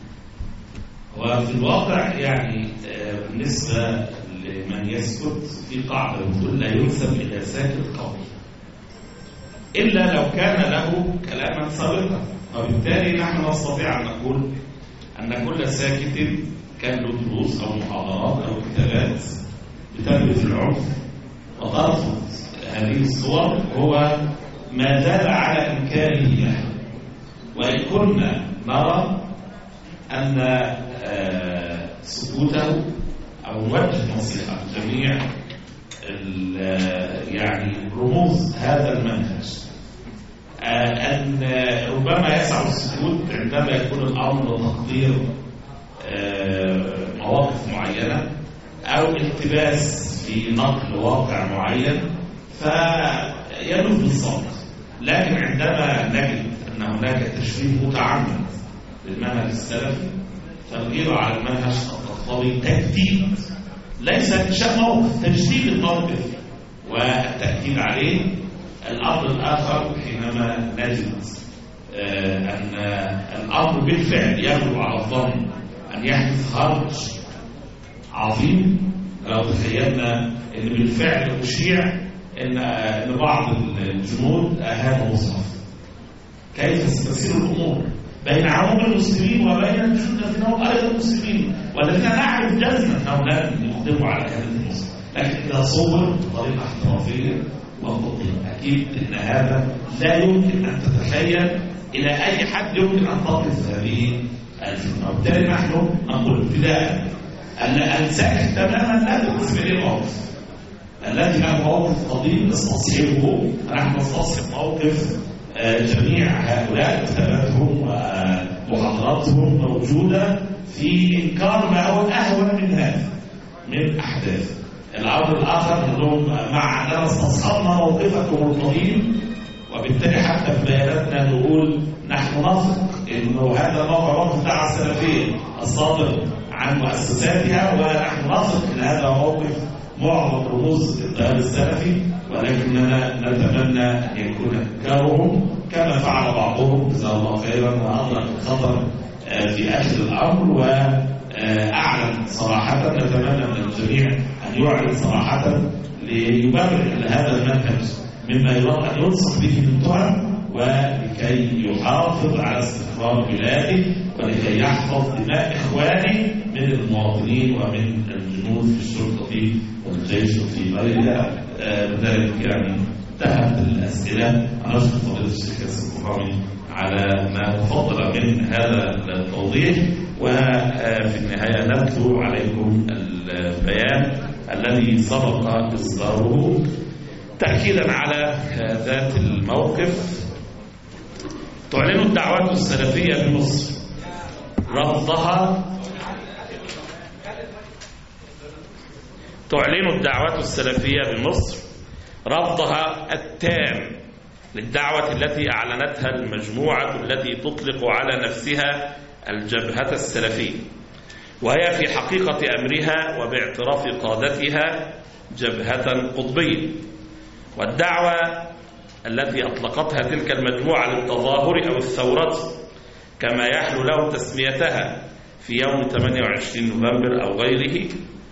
وفي الواقع يعني بالنسبة لمن يسكت في قاعدة بتقول لا ينسب إلى ساكت قول إلا لو كان له كلاما سابقا، وبالتالي نحن نستطيع أن نقول أن كل ساكت كان له دروس أو محاضرات أو كتابات بتربية العنف وترفض هذه الصور، هو ما زال على إمكانه له. وإن كنا نرى أن سكوته أو وجه نصيحة جميع يعني رموز هذا المنهج أن ربما يسع السكوت عندما يكون الأمر تقدير مواقف معينة أو التباس في نقل واقع معين فيلوذ بالصمت. لكن عندما نجد أن هناك تشريح متعمد للمنهج السلفي تغييره على المنهج التقطبي تجديد، ليس انشاء موقف، تجديد الموقف والتأكيد عليه. الأمر الآخر حينما نجد أن الأمر بالفعل يغلب على الظن أن يحدث هرج عظيم، لو تخيلنا أن بالفعل أشيع أن بعض الجنود أهانوا مصحف، كيف ستسير الأمور بين عموم المسلمين وبين الجنود الذين هم أيضا مسلمين والذين نعرف جزما أنهم لن يقدموا على هذا المصحف، لكن إذا صور بطريقة احترافية ومطلقة أكيد أن هذا لا يمكن أن تتخيل إلى أي حد يمكن أن تقف هذه الفتنة. وبالتالي نحن نقول ابتداء السائح تماما لا بالنسبة للموقف الذي له موقف قديم نستصحبه، نحن نستصحب موقف جميع هؤلاء كتاباتهم ومحاضراتهم موجودة في إنكار ما هو أهون من هذا من أحداث. الأمر الآخر أنهم مع أننا استصحبنا موقفكم القديم، وبالتالي حتى في بياناتنا نقول نحن نثق أنه هذا موقع موقف الدعوة السلفية الصادر عن مؤسساتها، ونحن نثق أن هذا موقف معظم رموز التيار السلفي، ولكننا نتمنى أن يكون إنكارهم كما فعل بعضهم جزاه الله خيرا وأدرك الخطر في آخر الأمر وأعلن صراحة. نتمنى من الجميع أن يعلن صراحة ليبرر هذا المنهج مما يراد أن ينصح به من تهم، ولكي يحافظ على استقرار بلاده ولكي يحفظ دماء إخوانه من المواطنين ومن الجنود في الشرطة والجيش وفي غيرها. لذلك يعني انتهت الأسئلة. أشكر فضيلة الشيخ ياسر الكرامي على ما تفضل من هذا التوضيح، وفي النهاية نتلو عليكم البيان الذي سبق إصداره تأكيدا على ذات الموقف. تعلن الدعوات السلفية بمصر رفضها تعلن الدعوات السلفية بمصر رفضها التام للدعوة التي أعلنتها المجموعة التي تطلق على نفسها الجبهة السلفية، وهي في حقيقة أمرها وباعتراف قادتها جبهة قطبية. والدعوة التي أطلقتها تلك المجموعة للتظاهر أو الثورة كما يحلو له تسميتها في يوم ثمانية وعشرين نوفمبر أو غيره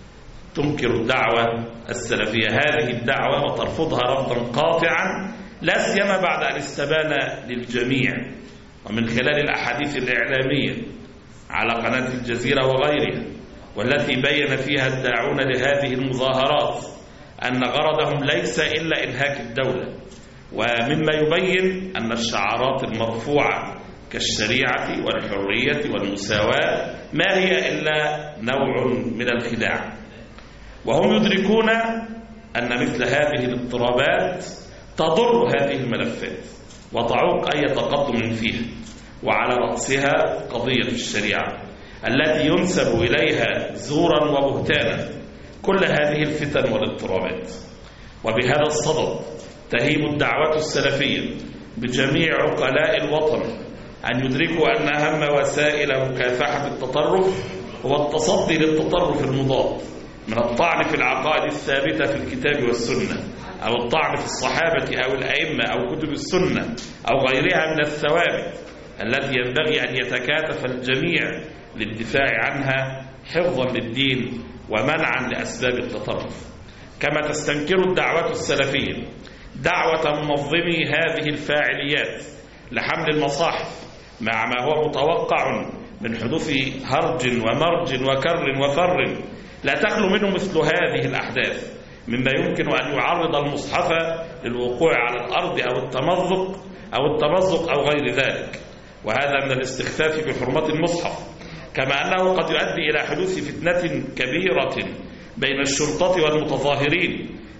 تنكر الدعوة السلفية هذه الدعوة وترفضها رفضا قاطعا، لا سيما بعد أن استبان للجميع ومن خلال الأحاديث الإعلامية على قناة الجزيرة وغيرها والتي بين فيها الداعون لهذه المظاهرات أن غرضهم ليس إلا إنهاك الدولة، ومما يبين أن الشعارات المرفوعة كالشريعة والحرية والمساواة ما هي إلا نوع من الخداع. وهم يدركون أن مثل هذه الاضطرابات تضر هذه الملفات وتعوق أي تقدم فيها، وعلى رأسها قضية الشريعة التي ينسب إليها زورا وبهتانا كل هذه الفتن والاضطرابات. وبهذا الصدد تهيب الدعوة السلفية بجميع عقلاء الوطن أن يدركوا أن أهم وسائل مكافحة التطرف هو التصدي للتطرف المضاد، من الطعن في العقائد الثابتة في الكتاب والسنة، أو الطعن في الصحابة أو الأئمة أو كتب السنة أو غيرها من الثوابت التي ينبغي أن يتكاتف الجميع للدفاع عنها حفظا للدين ومنعا لأسباب التطرف. كما تستنكر الدعوة السلفية دعوة منظمي هذه الفاعليات لحمل المصاحف مع ما هو متوقع من حدوث هرج ومرج وكر وفر لا تخلو منه مثل هذه الأحداث، مما يمكن أن يعرض المصحف للوقوع على الأرض أو التمزق أو التمزق أو غير ذلك، وهذا من الاستخفاف بحرمة المصحف. كما أنه قد يؤدي إلى حدوث فتنة كبيرة بين الشرطة والمتظاهرين،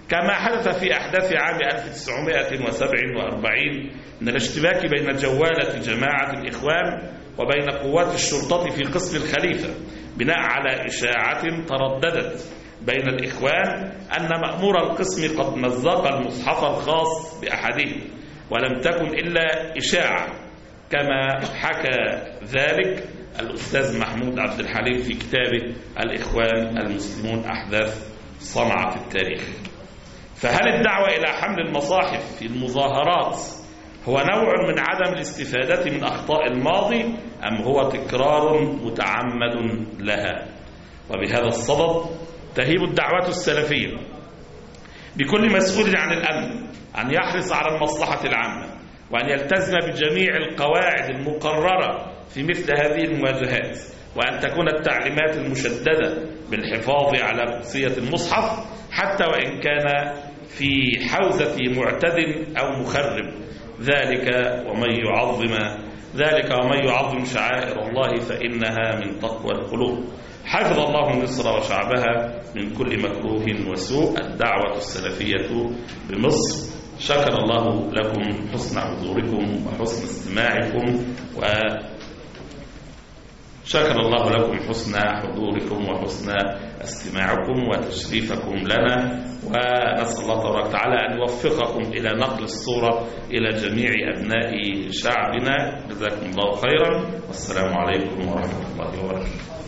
كما حدث في أحداث عام ألف وتسعمائة وسبعة وأربعين من الاشتباك بين جوالة جماعة الإخوان وبين قوات الشرطة في قسم الخليفة بناء على إشاعة ترددت بين الإخوان أن مأمور القسم قد مزق المصحف الخاص بأحدهم، ولم تكن إلا إشاعة كما حكى ذلك الأستاذ محمود عبد الحليم في كتابه الإخوان المسلمون أحداث صنعة في التاريخ. فهل الدعوة إلى حمل المصاحف في المظاهرات هو نوع من عدم الاستفادة من أخطاء الماضي أم هو تكرار متعمد لها؟ وبهذا الصدد تهيب الدعوة السلفية بكل مسؤول عن الأمن أن يحرص على المصلحة العامة، وأن يلتزم بجميع القواعد المقررة في مثل هذه المواجهات، وأن تكون التعليمات المشددة بالحفاظ على قدسية المصحف حتى وإن كان في حوزة معتد أو مخرب، ذلك ومن يعظم ذلك ومن يعظم شعائر الله فإنها من تقوى القلوب. حفظ الله مصر وشعبها من كل مكروه وسوء. الدعوة السلفية بمصر. شكر الله لكم حسن حضوركم وحسن استماعكم و شكر الله لكم حسن حضوركم وحسن استماعكم وتشريفكم لنا، ونسأل الله تبارك وتعالى أن يوفقكم إلى نقل الصورة إلى جميع أبناء شعبنا. جزاكم الله خيرا، والسلام عليكم ورحمة الله وبركاته.